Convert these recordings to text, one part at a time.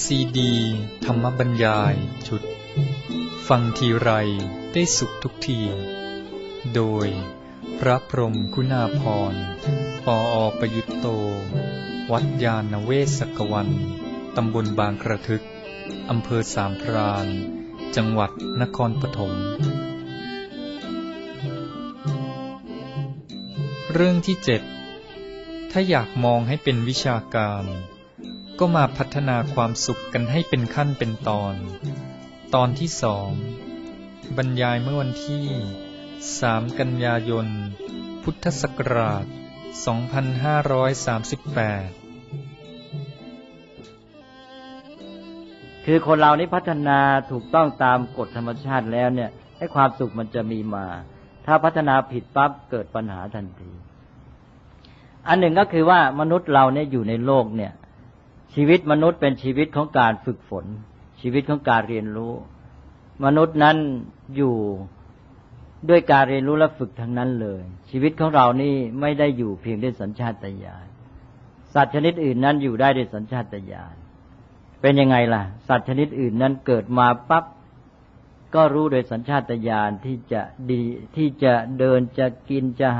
ซีดีธรรมบรรยายชุดฟังทีไรได้สุขทุกทีโดยพระพรหมคุณาภรณ์ ปอ.ประยุตโตวัดยาณเวศกวันตำบลบางกระทึกอำเภอสามพรานจังหวัดนครปฐมเรื่องที่ 7ถ้าอยากมองให้เป็นวิชาการก็มาพัฒนาความสุขกันให้เป็นขั้นเป็นตอนที่ 2บรรยายเมื่อวันที่3กันยายนพุทธศักราช2538 คือคนเรานี้พัฒนาถูกต้องตามกฎธรรมชาติแล้วเนี่ยให้ความสุขมันจะมีมาถ้าพัฒนาผิดปั๊บเกิดปัญหาทันทีอันหนึ่งก็คือว่ามนุษย์เราเนี่ยอยู่ในโลกเนี่ยชีวิตมนุษย์เป็นชีวิตของการฝึกฝนชีวิตของการเรียนรู้มนุษย์นั้นอยู่ด้วยการเรียนรู้และฝึกทั้งนั้นเลยชีวิตของเรานี่ไม่ได้อยู่เพียงด้วยสัญชาตญาณสัตว์ชนิดอื่นนั้นอยู่ได้ด้วยสัญชาตญาณเป็นยังไงล่ะสัตว์ชนิดอื่นนั้นเกิดมาปั๊บก็รู้โดยสัญชาตญาณที่จะดีที่จะเดินจะกินจะ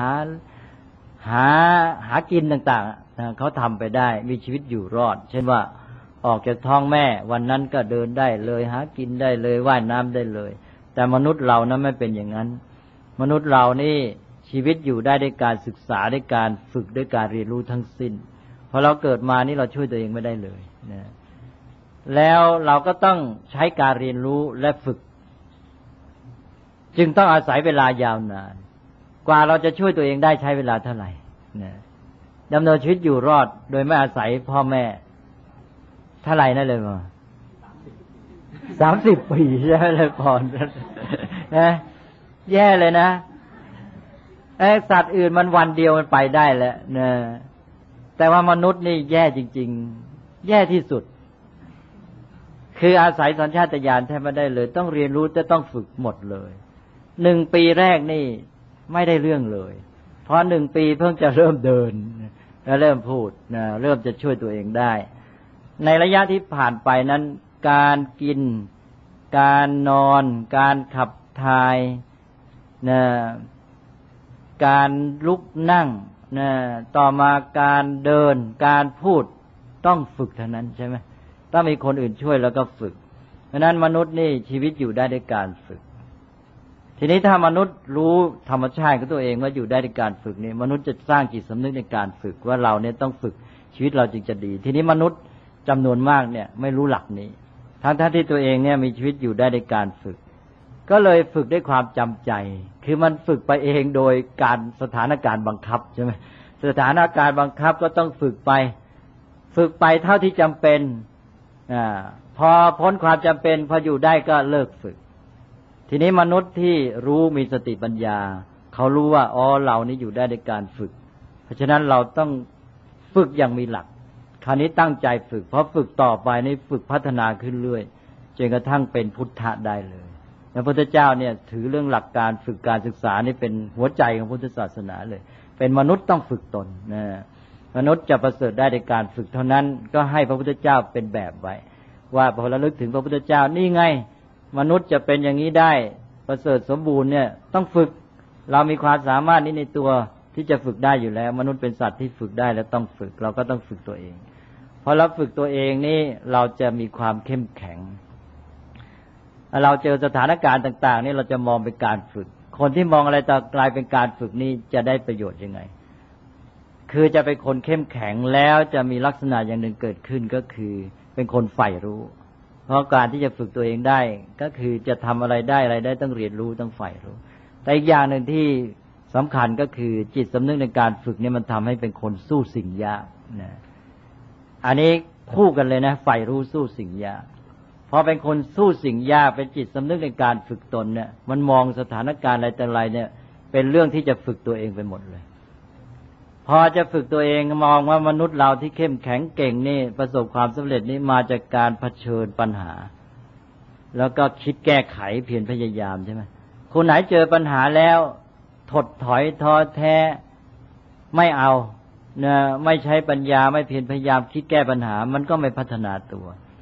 หากินต่างๆเขาทำไปได้มีชีวิตอยู่รอดเช่นว่าออกจากท้องแม่วันนั้นก็เดินได้เลยหากินได้เลยว่ายน้ำได้เลยแต่มนุษย์เรานั้นไม่เป็นอย่างนั้นมนุษย์เรานี่ชีวิตอยู่ได้ด้วยการศึกษาด้วยการฝึกด้วยการเรียนรู้ทั้งสิ้นพอเราเกิดมานี่เราช่วยตัวเองไม่ได้เลยนะแล้วเราก็ต้องใช้การเรียนรู้และฝึกจึงต้องอาศัยเวลายาวนานกว่าเราจะช่วยตัวเองได้ใช้เวลาเท่าไหร่นะดำเนินชีวิตอยู่รอดโดยไม่อาศัยพ่อแม่เท่าไหร่นั่นเลยมั้ง30 ปีใช่ไหมเลยพรนะแย่เลยนะสัตว์อื่นมันวันเดียวมันไปได้แล้วนะแต่ว่ามนุษย์นี่แย่จริงๆแย่ที่สุดคืออาศัยสัญชาตญาณแทบไม่ได้เลยต้องเรียนรู้จะต้องฝึกหมดเลย1 ปีแรกนี่ไม่ได้เรื่องเลยเพราะ1 ปีเพิ่งจะเริ่มเดินและเริ่มพูดนะเริ่มจะช่วยตัวเองได้ในระยะที่ผ่านไปนั้นการกินการนอนการขับถ่ายนะการลุกนั่งนะต่อมาการเดินการพูดต้องฝึกเท่านั้นใช่ไหมต้องมีคนอื่นช่วยแล้วก็ฝึกเพราะนั้นมนุษย์นี่ชีวิตอยู่ได้ด้วยการฝึกทีนี้ถ้ามนุษย์รู้ธรรมชาติของตัวเองว่าอยู่ได้ด้วยการฝึกนี่มนุษย์จะสร้างจิตสำนึกในการฝึกว่าเราเนี่ยต้องฝึกชีวิตเราจึงจะดีทีนี้มนุษย์จำนวนมากเนี่ยไม่รู้หลักนี้ทั้งที่ตัวเองเนี่ยมีชีวิตอยู่ได้ด้วยการฝึกก็เลยฝึกด้วยความจำใจคือมันฝึกไปเองโดยการสถานการณ์บังคับใช่ไหมสถานการณ์บังคับก็ต้องฝึกไปเท่าที่จำเป็นพอพ้นความจำเป็นพออยู่ได้ก็เลิกฝึกทีนี้มนุษย์ที่รู้มีสติปัญญาเขารู้ว่าเรานี่อยู่ได้ด้วยการฝึกเพราะฉะนั้นเราต้องฝึกอย่างมีหลักคราวนี้ตั้งใจฝึกเพราะฝึกต่อไปนี่ฝึกพัฒนาขึ้นเรื่อยจนกระทั่งเป็นพุทธะได้เลยพระพุทธเจ้าเนี่ยถือเรื่องหลักการฝึกการศึกษานี่เป็นหัวใจของพุทธศาสนาเลยเป็นมนุษย์ต้องฝึกตนนะมนุษย์จะประเสริฐได้ในการฝึกเท่านั้นก็ให้พระพุทธเจ้าเป็นแบบไว้ว่าพอระลึกถึงพระพุทธเจ้านี่ไงมนุษย์จะเป็นอย่างนี้ได้ประเสริฐสมบูรณ์เนี่ยต้องฝึกเรามีความสามารถนี้ในตัวที่จะฝึกได้อยู่แล้วมนุษย์เป็นสัตว์ที่ฝึกได้แล้วต้องฝึกเราก็ต้องฝึกตัวเองพอเราฝึกตัวเองนี่เราจะมีความเข้มแข็งเราเจอสถานการณ์ต่างๆนี่เราจะมองเป็นการฝึกคนที่มองอะไรต่อกลายเป็นการฝึกนี่จะได้ประโยชน์ยังไงคือจะเป็นคนเข้มแข็งแล้วจะมีลักษณะอย่างหนึ่งเกิดขึ้นก็คือเป็นคนใฝ่รู้เพราะการที่จะฝึกตัวเองได้ก็คือจะทำอะไรได้ต้องเรียนรู้ต้องใฝ่รู้แต่อีกอย่างหนึ่งที่สำคัญก็คือจิตสำนึกในการฝึกนี่มันทำให้เป็นคนสู้สิ่งยากนะอันนี้คู่กันเลยนะใฝ่รู้สู้สิ่งยากพอเป็นคนสู้สิ่งยากเป็นจิตสำนึกในการฝึกตนเนี่ยมันมองสถานการณ์อะไรแต่ไรเนี่ยเป็นเรื่องที่จะฝึกตัวเองไปหมดเลยพอจะฝึกตัวเองมองว่ามนุษย์เราที่เข้มแข็งเก่งนี่ประสบความสำเร็จนี่มาจากการเผชิญปัญหาแล้วก็คิดแก้ไขเพียรพยายามใช่ไหมคนไหนเจอปัญหาแล้วถดถอยท้อแท้ไม่เอานะไม่ใช้ปัญญาไม่เพียรพยายามคิดแก้ปัญหามันก็ไม่พัฒนาตัว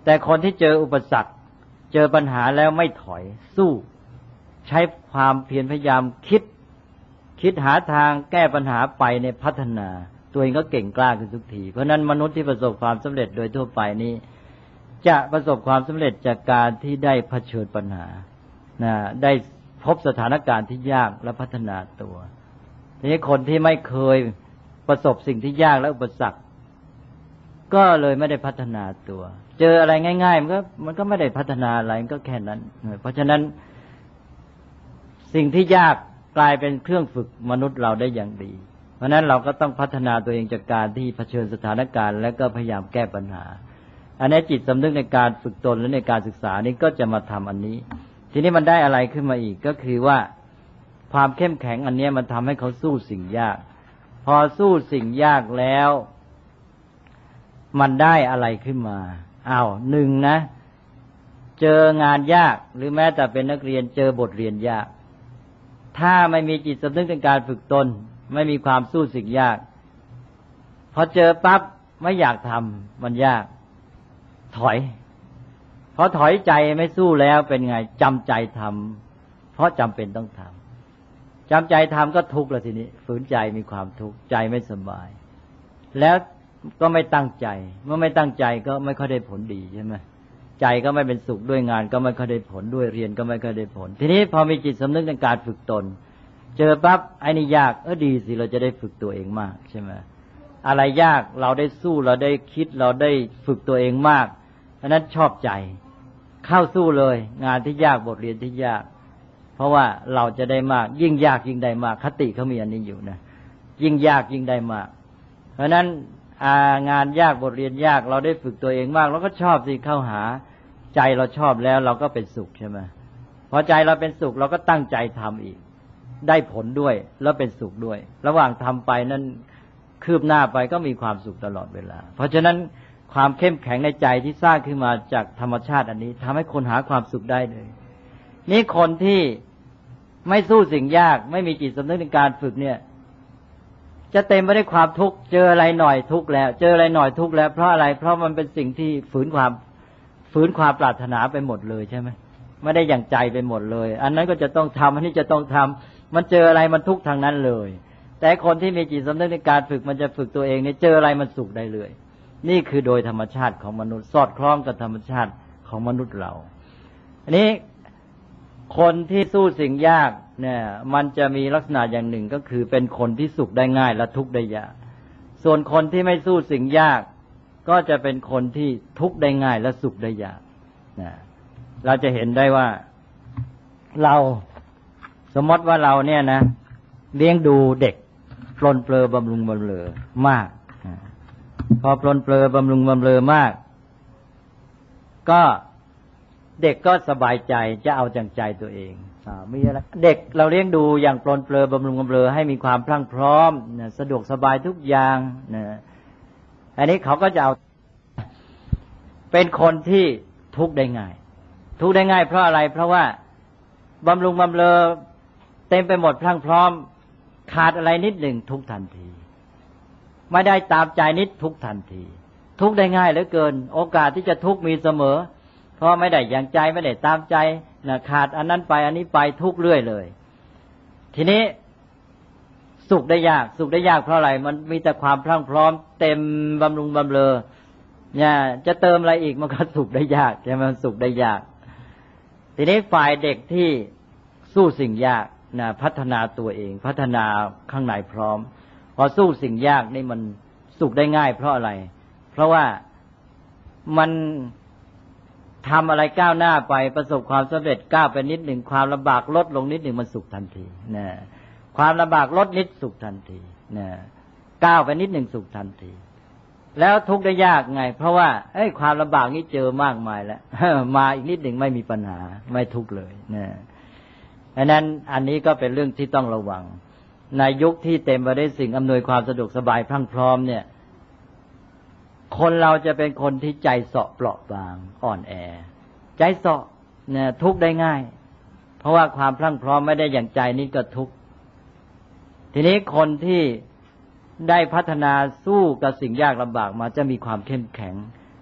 แต่คนที่เจออุปสรรคเจอปัญหาแล้วไม่ถอยสู้ใช้ความเพียรพยายามคิดหาทางแก้ปัญหาไปในพัฒนาตัวเองก็เก่งกล้าขึ้นทุกทีเพราะนั้นมนุษย์ที่ประสบความสำเร็จโดยทั่วไปนี้จะประสบความสำเร็จจากการที่ได้เผชิญปัญหาได้พบสถานการณ์ที่ยากและพัฒนาตัวทีนี้คนที่ไม่เคยประสบสิ่งที่ยากและอุปสรรคก็เลยไม่ได้พัฒนาตัวเจออะไรง่ายๆมันก็ไม่ได้พัฒนาอะไรมันก็แค่นั้นเพราะฉะนั้นสิ่งที่ยากกลายเป็นเครื่องฝึกมนุษย์เราได้อย่างดีเพราะนั้นเราก็ต้องพัฒนาตัวเองจากการที่เผชิญสถานการณ์และก็พยายามแก้ปัญหาอันนี้จิตสำนึกในการฝึกตนและในการศึกษานี้ก็จะมาทำอันนี้ทีนี้มันได้อะไรขึ้นมาอีกก็คือว่าความเข้มแข็งอันนี้มันทำให้เขาสู้สิ่งยากพอสู้สิ่งยากแล้วมันได้อะไรขึ้นมาหนึ่งนะเจองานยากหรือแม้แต่เป็นนักเรียนเจอบทเรียนยากถ้าไม่มีจิตสำนึกในการฝึกตนไม่มีความสู้สิ่งยากพอเจอปั๊บไม่อยากทำมันยากถอยพอถอยใจไม่สู้แล้วเป็นไงจำใจทำเพราะจำเป็นต้องทำจำใจทำก็ทุกข์แล้วทีนี้ฝืนใจมีความทุกข์ใจไม่สบายแล้วก็ไม่ตั้งใจเมื่อไม่ตั้งใจก็ไม่ค่อยได้ผลดีใช่ไหมใจก็ไม่เป็นสุขด้วยงานก็ไม่ค่อยได้ผลด้วยเรียนก็ไม่ค่อยได้ผลทีนี้พอมีจิตสำนึกในการฝึกตนเจอปั๊บไอ้นี่ยากดีสิเราจะได้ฝึกตัวเองมากใช่ไหมอะไรยากเราได้สู้เราได้คิดเราได้ฝึกตัวเองมากเพราะนั้นชอบใจเข้าสู้เลยงานที่ยากบทเรียนที่ยากเพราะว่าเราจะได้มากยิ่งยากยิ่งได้มากคติเขามีอันนี้อยู่นะยิ่งยากยิ่งได้มากเพราะนั้นงานยากบทเรียนยากเราได้ฝึกตัวเองมากเราก็ชอบสิเข้าหาใจเราชอบแล้วเราก็เป็นสุขใช่ไหมพอใจเราเป็นสุขเราก็ตั้งใจทำอีกได้ผลด้วยแล้วเป็นสุขด้วยระหว่างทำไปนั้นคืบหน้าไปก็มีความสุขตลอดเวลาเพราะฉะนั้นความเข้มแข็งในใจที่สร้างขึ้นมาจากธรรมชาติอันนี้ทำให้คนหาความสุขได้เลยนี่คนที่ไม่สู้สิ่งยากไม่มีจิตสำนึกในการฝึกเนี่ยจะเต็มไปด้วยความทุกข์เจออะไรหน่อยทุกข์แล้วเจออะไรหน่อยทุกข์แล้วเพราะอะไรเพราะมันเป็นสิ่งที่ฝืนความปรารถนาไปหมดเลยใช่ไหมไม่ได้อย่างใจไปหมดเลยอันนั้นก็จะต้องทำอันนี้จะต้องทำมันเจออะไรมันทุกข์ทางนั้นเลยแต่คนที่มีจิตสำนึกในการฝึกมันจะฝึกตัวเองเนี่ยเจออะไรมันสุขได้เลยนี่คือโดยธรรมชาติของมนุษย์สอดคล้องกับธรรมชาติของมนุษย์เราอันนี้คนที่สู้สิ่งยากเนี่ยมันจะมีลักษณะอย่างหนึ่งก็คือเป็นคนที่สุขได้ง่ายและทุกข์ได้ยากส่วนคนที่ไม่สู้สิ่งยากก็จะเป็นคนที่ทุกข์ได้ง่ายและสุขได้ยากนะเราจะเห็นได้ว่าเราสมมติว่าเราเนี่ยนะเลี้ยงดูเด็กปลนเปลือบำรุงบำเรอมากพอปลนเปลือบำรุงบำเรอมากก็เด็กก็สบายใจจะเอาจังใจตัวเองมีอะไรเด็กเราเลี้ยงดูอย่างปลนเปลือบำรุงบำเรอให้มีความพรั่งพร้อมสะดวกสบายทุกอย่างอันนี้เขาก็จะเอาเป็นคนที่ทุกข์ได้ง่ายทุกข์ได้ง่ายเพราะอะไรเพราะว่าบำรุงบำเรอเต็มไปหมดพรั่งพร้อมขาดอะไรนิดหนึ่งทุกทันทีไม่ได้ตามใจนิดทุกทันทีทุกได้ง่ายเหลือเกินโอกาสที่จะทุกมีเสมอเพราะไม่ได้อย่างใจไม่ได้ตามใจขาดอันนั้นไปอันนี้ไปทุกเรื่อยเลยทีนี้สุขได้ยากเพราะอะไรมันมีแต่ความพรั่งพร้อมเต็มบำรุงบำเรอเนี่ยจะเติมอะไรอีกมันก็สุขได้ยากใช่ไหมมันสุขได้ยากทีนี้ฝ่ายเด็กที่สู้สิ่งยากพัฒนาตัวเองพัฒนาข้างในพร้อมพอสู้สิ่งยากนี่มันสุขได้ง่ายเพราะอะไรเพราะว่ามันทำอะไรก้าวหน้าไปประสบความสำเร็จก้าวไปนิดหนึ่งความลำบากลดลงนิดหนึ่งมันสุขทันทีนะความลำบากลดนิดสุขทันทีนะก้าวไปนิดหนึ่งสุขทันทีแล้วทุกข์ได้ยากไงเพราะว่าความลำบากนี้เจอมากมายแล้วมาอีกนิดหนึ่งไม่มีปัญหาไม่ทุกข์เลยนะเพราะนั้นอันนี้ก็เป็นเรื่องที่ต้องระวังในยุคที่เต็มไปด้วยสิ่งอำนวยความสะดวกสบายพรั่งพร้อมเนี่ยคนเราจะเป็นคนที่ใจเสาะเปราะบางอ่อนแอใจเสาะเนี่ยทุกข์ได้ง่ายเพราะว่าความพรั่งพร้อมไม่ได้อย่างใจนี่ก็ทุกข์ทีนี้คนที่ได้พัฒนาสู้กับสิ่งยากลำบากมาจะมีความเข้มแข็ง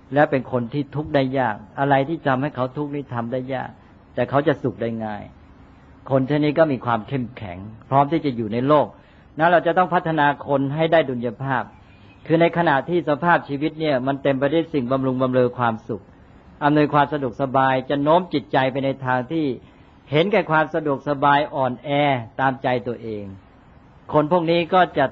และเป็นคนที่ทุกข์ได้ยากอะไรที่ทำให้เขาทุกข์นี่ทำได้ยากแต่เขาจะสุขได้ง่ายคนเช่นนี้ก็มีความเข้มแข็งพร้อมที่จะอยู่ในโลกนั้นเราจะต้องพัฒนาคนให้ได้ดุลยภาพคือในขณะที่สภาพชีวิตเนี่ยมันเต็มไปด้วยสิ่งบำรุงบำเรอความสุขอำนวยความสะดวกสบายจะโน้มจิตใจไปในทางที่เห็นแก่ความสะดวกสบายอ่อนแอตามใจตัวเองคนพวกนี้ก็จะ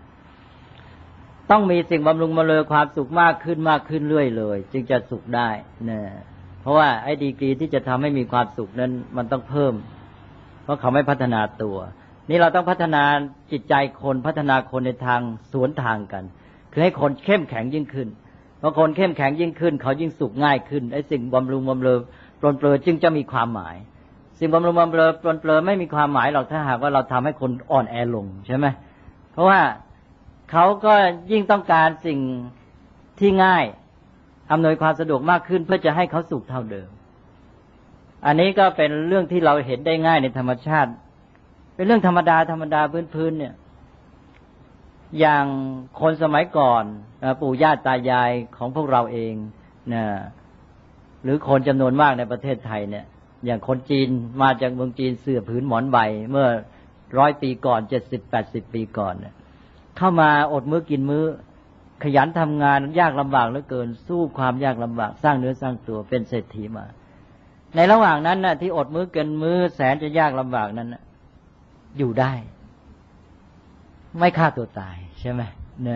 ต้องมีสิ่งบำรุงบำเรอความสุขมากขึ้นเรื่อยเลยจึงจะสุขได้นะเพราะว่าไอ้ดีกรีที่จะทำให้มีความสุขนั้นมันต้องเพิ่มเพราะเขาไม่พัฒนาตัวนี่เราต้องพัฒนาจิตใจคนพัฒนาคนในทางสวนทางกันคือให้คนเข้มแข็งยิ่งขึ้นเพราะคนเข้มแข็งยิ่งขึ้นเขายิ่งสุขง่ายขึ้นไอ้สิ่งบำรุงบำเรอปรนเปรอจึงจะมีความหมายสิ่งบำรุงบำเรอปรนเปรอไม่มีความหมายหรอกถ้าหากว่าเราทำให้คนอ่อนแอลงใช่ไหมเพราะว่าเขาก็ยิ่งต้องการสิ่งที่ง่ายอำนวยความสะดวกมากขึ้นเพื่อจะให้เขาสุขเท่าเดิมอันนี้ก็เป็นเรื่องที่เราเห็นได้ง่ายในธรรมชาติเป็นเรื่องธรรมดาพื้นๆเนี่ยอย่างคนสมัยก่อนปู่ย่าตายายของพวกเราเองนะหรือคนจำนวนมากในประเทศไทยเนี่ยอย่างคนจีนมาจากเมืองจีนเสื่อผืนหมอนใบเมื่อ100 ปีก่อน70-80 ปีก่อนเนี่ยเข้ามาอดมื้อกินมื้อขยันทำงานยากลำบากเหลือเกินสู้ความยากลำบากสร้างเนื้อสร้างตัวเป็นเศรษฐีมาในระหว่างนั้นน่ะที่อดมื้อกินมื้อแสนจะยากลำบากนั้นอยู่ได้ไม่ฆ่าตัวตายใช่ไหมเนี่ย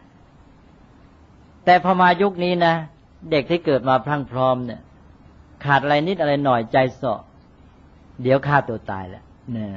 แต่พอมายุคนี้นะเด็กที่เกิดมาพรั่งพร้อมเนี่ยขาดอะไรนิดอะไรหน่อยใจเสาะเดี๋ยวฆ่าตัวตายแล้วเนี่ย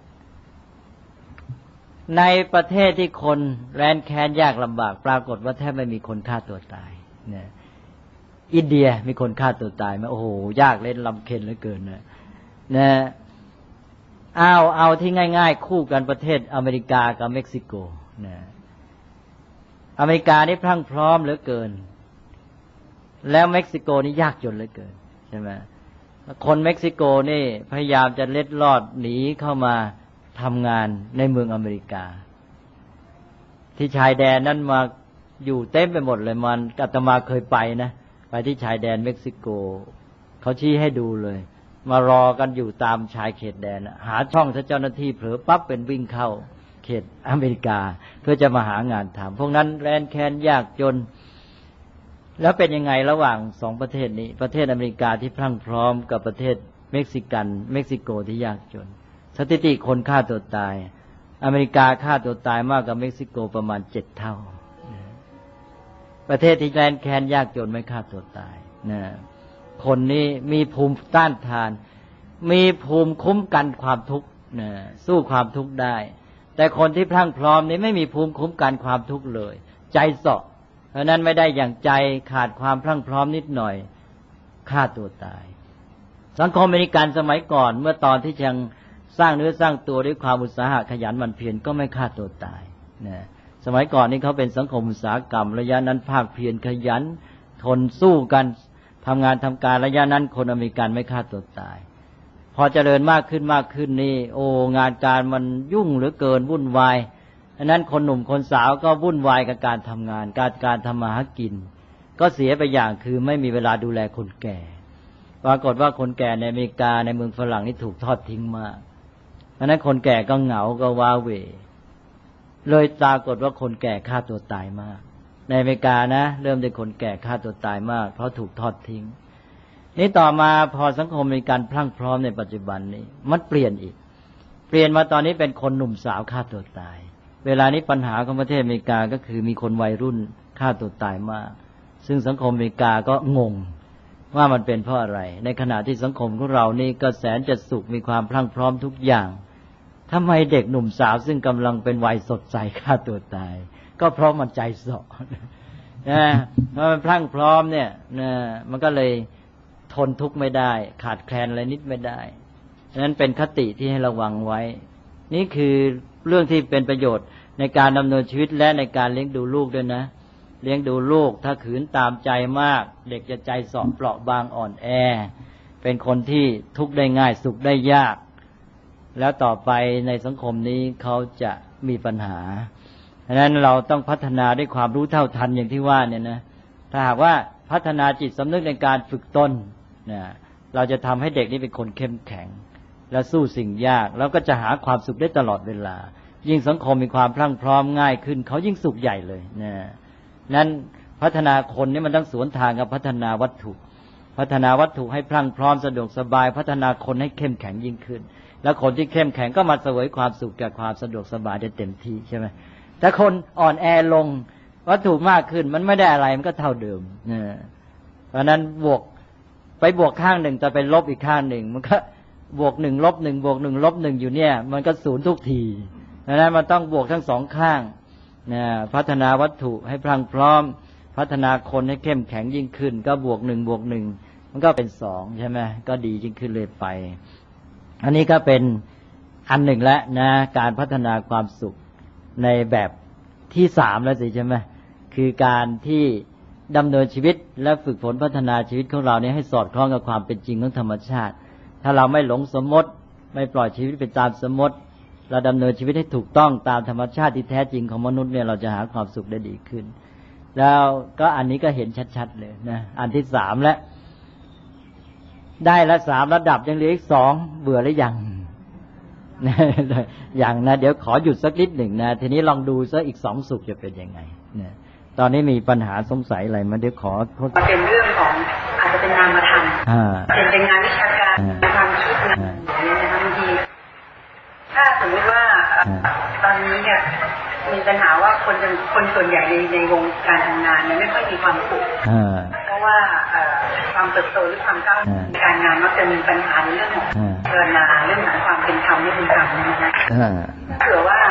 ในประเทศที่คนแร้นแค้นยากลำบากปรากฏว่าแทบไม่มีคนฆ่าตัวตายเนี่ยอินเดียมีคนฆ่าตัวตายไหมโอ้โหยากเล่นลำเค็ญเหลือเกินนะเอาที่ง่ายๆคู่กันประเทศอเมริกากับเม็กซิโกนะอเมริกานี่พรั่งพร้อมเหลือเกินแล้วเม็กซิโกนี่ยากจนเหลือเกินใช่ไหมคนเม็กซิโกนี่พยายามจะเล็ดลอดหนีเข้ามาทำงานในเมืองอเมริกาที่ชายแดนนั้นมาอยู่เต็มไปหมดเลยมันอาตมาเคยไปนะไปที่ชายแดนเม็กซิโกเขาชี้ให้ดูเลยมารอกันอยู่ตามชายเขตแดนหาช่องถ้าเจ้าหน้าที่เผลอปั๊บเป็นวิ่งเข้าเขตอเมริกาเพื่อจะมาหางานทำพวกนั้นแร้นแค้นยากจนแล้วเป็นยังไงระหว่างสองประเทศนี้ประเทศอเมริกาที่พรั่งพร้อมกับประเทศเม็กซิโกที่ยากจนสถิติคนฆ่าตัวตายอเมริกาฆ่าตัวตายมากกว่าเม็กซิโกประมาณ7 เท่าประเทศที่แร้นแค้นยากจนไม่ฆ่าตัวตายนะคนนี้มีภูมิต้านทานมีภูมิคุ้มกันความทุกข์นะสู้ความทุกข์ได้แต่คนที่พรั่งพร้อมนี้ไม่มีภูมิคุ้มกันความทุกข์เลยใจเสาะเพราะนั้นไม่ได้อย่างใจขาดความพรั่งพร้อมนิดหน่อยฆ่าตัวตายสังคมอเมริกันสมัยก่อนเมื่อตอนที่ยังสร้างเนื้อสร้างตัวด้วยความอุตสาหะขยันหมั่นเพียรก็ไม่ฆ่าตัวตายนะสมัยก่อนนี่เขาเป็นสังคมอุตสาหกรรมระยะนั้นภาคเพียรขยันทนสู้กันทำงานทำการระยะนั้นคนอเมริกันไม่ฆ่าตัวตายพอเจริญมากขึ้นนี่โอ้งานการมันยุ่งเหลือเกินวุ่นวายดังนั้นคนหนุ่มคนสาวก็วุ่นวายกับการทำงานการทำมาหากินก็เสียไปอย่างคือไม่มีเวลาดูแลคนแก่ปรากฏว่าคนแก่ในอเมริกาในเมืองฝรั่งนี่ถูกทอดทิ้งมากดังนั้นคนแก่ก็เหงาก็ว้าเหวเลยปรากฏว่าคนแก่ฆ่าตัวตายมากในอเมริกานะเริ่มด้วยคนแก่ฆ่าตัวตายมากเพราะถูกทอดทิ้งนี่ต่อมาพอสังคมมีการพรั่งพร้อมในปัจจุบันนี้มันเปลี่ยนอีกเปลี่ยนมาตอนนี้เป็นคนหนุ่มสาวฆ่าตัวตายเวลานี้ปัญหาของประเทศอเมริกาก็คือมีคนวัยรุ่นฆ่าตัวตายมากซึ่งสังคมอเมริกาก็งงว่ามันเป็นเพราะอะไรในขณะที่สังคมของเรานี่ก็แสนจะสุขมีความพรั่งพร้อมทุกอย่างทำไมเด็กหนุ่มสาวซึ่งกำลังเป็นวัยสดใสฆ่าตัวตายก็เพราะมันใจเสาะนะเพราะมันพรั่งพร้อมเนี่ยนะมันก็เลยทนทุกข์ไม่ได้ขาดแคลนอะไรนิดไม่ได้ฉะนั้นเป็นคติที่ให้ระวังไว้นี่คือเรื่องที่เป็นประโยชน์ในการดำเนินชีวิตและในการเลี้ยงดูลูกด้วยนะเลี้ยงดูลูกถ้าขืนตามใจมากเด็กจะใจเสาะเปราะบางอ่อนแอเป็นคนที่ทุกข์ได้ง่ายสุขได้ยากแล้วต่อไปในสังคมนี้เขาจะมีปัญหาฉะนั้นเราต้องพัฒนาด้วยความรู้เท่าทันอย่างที่ว่าเนี่ยนะถ้าหากว่าพัฒนาจิตสำนึกในการฝึกตนนะเราจะทำให้เด็กนี้เป็นคนเข้มแข็งและสู้สิ่งยากแล้วก็จะหาความสุขได้ตลอดเวลายิ่งสังคมมีความพรั่งพร้อมง่ายขึ้นเขายิ่งสุขใหญ่เลยนะนั้นพัฒนาคนนี่มันต้องสวนทางกับพัฒนาวัตถุพัฒนาวัตถุให้พรั่งพร้อมสะดวกสบายพัฒนาคนให้เข้มแข็งยิ่งขึ้นแล้วคนที่เข้มแข็งก็มาเสวยความสุขจากความสะดวกสบายได้เต็มที่ใช่ไหมแต่คนอ่อนแอลงวัตถุมากขึ้นมันไม่ได้อะไรมันก็เท่าเดิมนะเพราะนั้นบวกไปบวกข้างหนึ่งแต่ไปลบอีกข้างหนึ่งมันก็บวกหนึ่งลบหนึ่งบวกหนึ่งลบหนึ่งอยู่เนี่ยมันก็ศูนย์ทุกทีดังนั้นมันต้องบวกทั้งสองข้างนะพัฒนาวัตถุให้พรั่งพร้อมพัฒนาคนให้เข้มแข็งยิ่งขึ้นก็บวกหนึ่งบวกหนึ่งมันก็เป็นสองใช่ไหมก็ดียิ่งขึ้นเลยไปอันนี้ก็เป็นอันหนึ่งแล้วนะการพัฒนาความสุขในแบบที่สามแล้วสิใช่ไหมคือการที่ดำเนินชีวิตและฝึกฝนพัฒนาชีวิตของเราเนี่ยให้สอดคล้องกับความเป็นจริงของธรรมชาติถ้าเราไม่หลงสมมติไม่ปล่อยชีวิตไปตามสมมติเราดำเนินชีวิตให้ถูกต้องตามธรรมชาติที่แท้จริงของมนุษย์เนี่ยเราจะหาความสุขได้ดีขึ้นแล้วก็อันนี้ก็เห็นชัดๆเลยนะอันที่สามแล้วได้ละสามระดับยังเหลืออีกสองเบื่อหรือยังอย่างนะเดี๋ยวขอหยุดสักนิดหนึ่งนะทีนี้ลองดูซะอีกสองสุขจะเป็นยังไงนะตอนนี้มีปัญหาสงสัยอะไรมาเดี๋ยวขอเป็นเรื่องของอาจจะเป็นนามธรรมเป็นงานวิชาการความคิดนะอย่างนี้นะคะบางทีถ้าสมมติว่าตอนนี้เนี่ยมีปัญหาว่าคนส่วนใหญ่ในวงการทำงานเนี่ยไม่ค่อยมีความสุขเพราะว่าความเติบโตหรือความก้าวหน้าในการงานมักจะมีปัญหาในเรื่องของเจรนาเรื่องของความเป็นธรรมไม่เป็นธรรมนะเผื่อว่า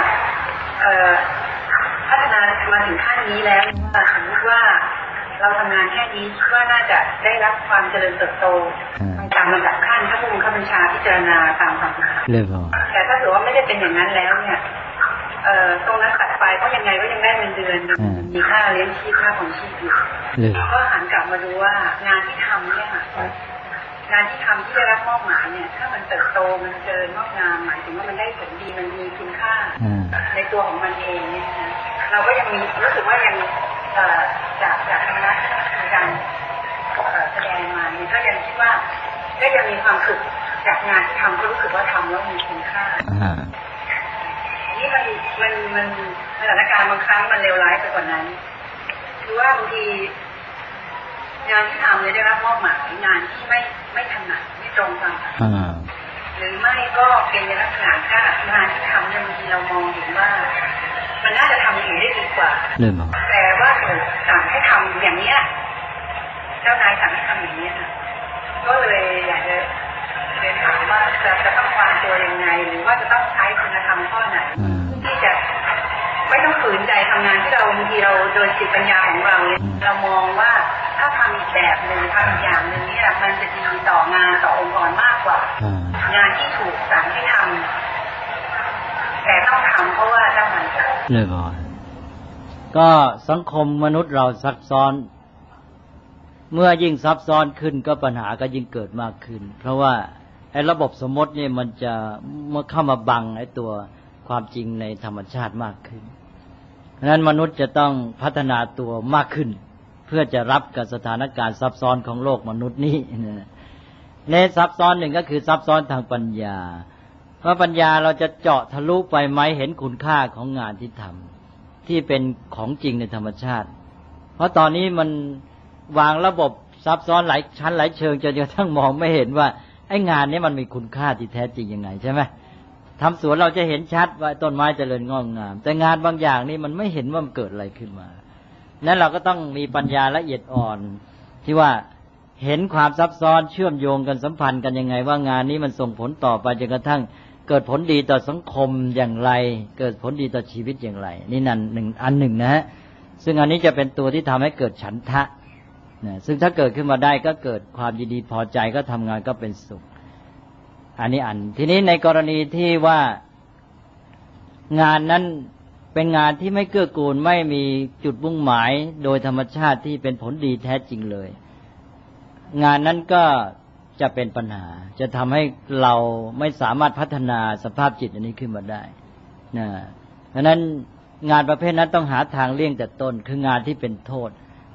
พัฒนามาถึงขั้นนี้แล้วสมมติว่าเราทำงานแค่นี้คิดว่าน่าจะได้รับความเจริญเติบโตตามลำดับขั้นถ้าผู้บังคับบัญชาพิจารณาตามความสำคัญแต่ถ้าเกิดว่าไม่ได้เป็นอย่างนั้นแล้วเนี่ยตรงนั้นตัดไปเพราะยังไงก็ยังได้เงินเดือนมีค่าเลี้ยงชีพค่าของชีพอยู่ก็หันกลับมาดูว่างานที่ทำเนี่ยงานที่ทำที่ได้รับมอบหมายเนี่ยถ้ามันเติบโตมันเจริญงอกงามหมายถึงว่ามันได้ผลดีมันมีคุณค่าในตัวของมันเองเนี่ยเราก็ยังมีรู้สึกว่ายังจากคณะในการแสดงมาเนี่ยก็ยังคิดว่าก็ยังมีความสุขจากงานที่ทำก็รู้สึกว่าทำแล้วมีคุณค่านี่มันสถานการณ์บางครั้งมันเลวร้ายไปกว่านั้นคือว่าบางทีงานที่ทำเลยได้รับมอบหมายงานที่ไม่ถนัดไม่ตรงกันหรือไม่ก็เป็นในลักษณะถ้างานที่ทำเนี่ยบางทีเรามองเห็นว่ามันน่าจะทำอย่างนี้ได้ดีกว่าแต่ว่าถูกสั่งให้ทำอย่างเนี้ยเจ้านายสั่งให้ทำอย่างนี้ค่ะก็เลยอยากจะเรียนถามว่าจะต้องวางตัวยังไงหรือว่าจะต้องใช้คุณธรรมข้อไหนที่จะไม่ต้องฝืนใจทำงานที่เราบางทีเราโดยจิตปัญญาของเราเรามองว่าถ้าทำอีกแบบหนึ่งทำอีกอย่างหนึ่งนี่แหละมันจะดีต่องานต่อองค์กรมากกว่างานที่ถูกสั่งให้ทำแต่ต้องทำเพราะว่าเจ้านายสั่งเลยก็สังคมมนุษย์เราซับซ้อนเมื่อยิ่งซับซ้อนขึ้นก็ปัญหาก็ยิ่งเกิดมากขึ้นเพราะว่าไอ้ระบบสมมติเนี่ยมันจะเข้ามาบังไอ้ตัวความจริงในธรรมชาติมากขึ้นฉะนั้นมนุษย์จะต้องพัฒนาตัวมากขึ้นเพื่อจะรับกับสถานการณ์ซับซ้อนของโลกมนุษย์นี้ในซับซ้อนหนึ่งก็คือซับซ้อนทางปัญญาเพราะปัญญาเราจะเจาะทะลุไปไหมเห็นคุณค่าของงานที่ทำที่เป็นของจริงในธรรมชาติเพราะตอนนี้มันวางระบบซับซ้อนหลายชั้นหลายเชิงจนกระทั่งมองไม่เห็นว่าไอ้งานนี้มันมีคุณค่าที่แท้จริงยังไงใช่ไหมทำสวนเราจะเห็นชัดว่าต้นไม้เจริญงอกงามแต่งานบางอย่างนี่มันไม่เห็นว่ามันเกิดอะไรขึ้นมานั้นเราก็ต้องมีปัญญาละเอียดอ่อนที่ว่าเห็นความซับซ้อนเชื่อมโยงกันสัมพันธ์กันยังไงว่างานนี้มันส่งผลต่อไปจนกระทั่งเกิดผลดีต่อสังคมอย่างไรเกิดผลดีต่อชีวิตอย่างไรนี่นั่นอันหนึ่งนะฮะซึ่งอันนี้จะเป็นตัวที่ทำให้เกิดฉันทะซึ่งถ้าเกิดขึ้นมาได้ก็เกิดความยินดีพอใจก็ทำงานก็เป็นสุขอันนี้ทีนี้ในกรณีที่ว่างานนั้นเป็นงานที่ไม่เกื้อกูลไม่มีจุดมุ่งหมายโดยธรรมชาติที่เป็นผลดีแท้จริงเลยงานนั้นก็จะเป็นปัญหาจะทำให้เราไม่สามารถพัฒนาสภาพจิตอันนี้ขึ้นมาได้ดังนั้นงานประเภทนั้นต้องหาทางเลี่ยงแต่ต้นคืองานที่เป็นโทษ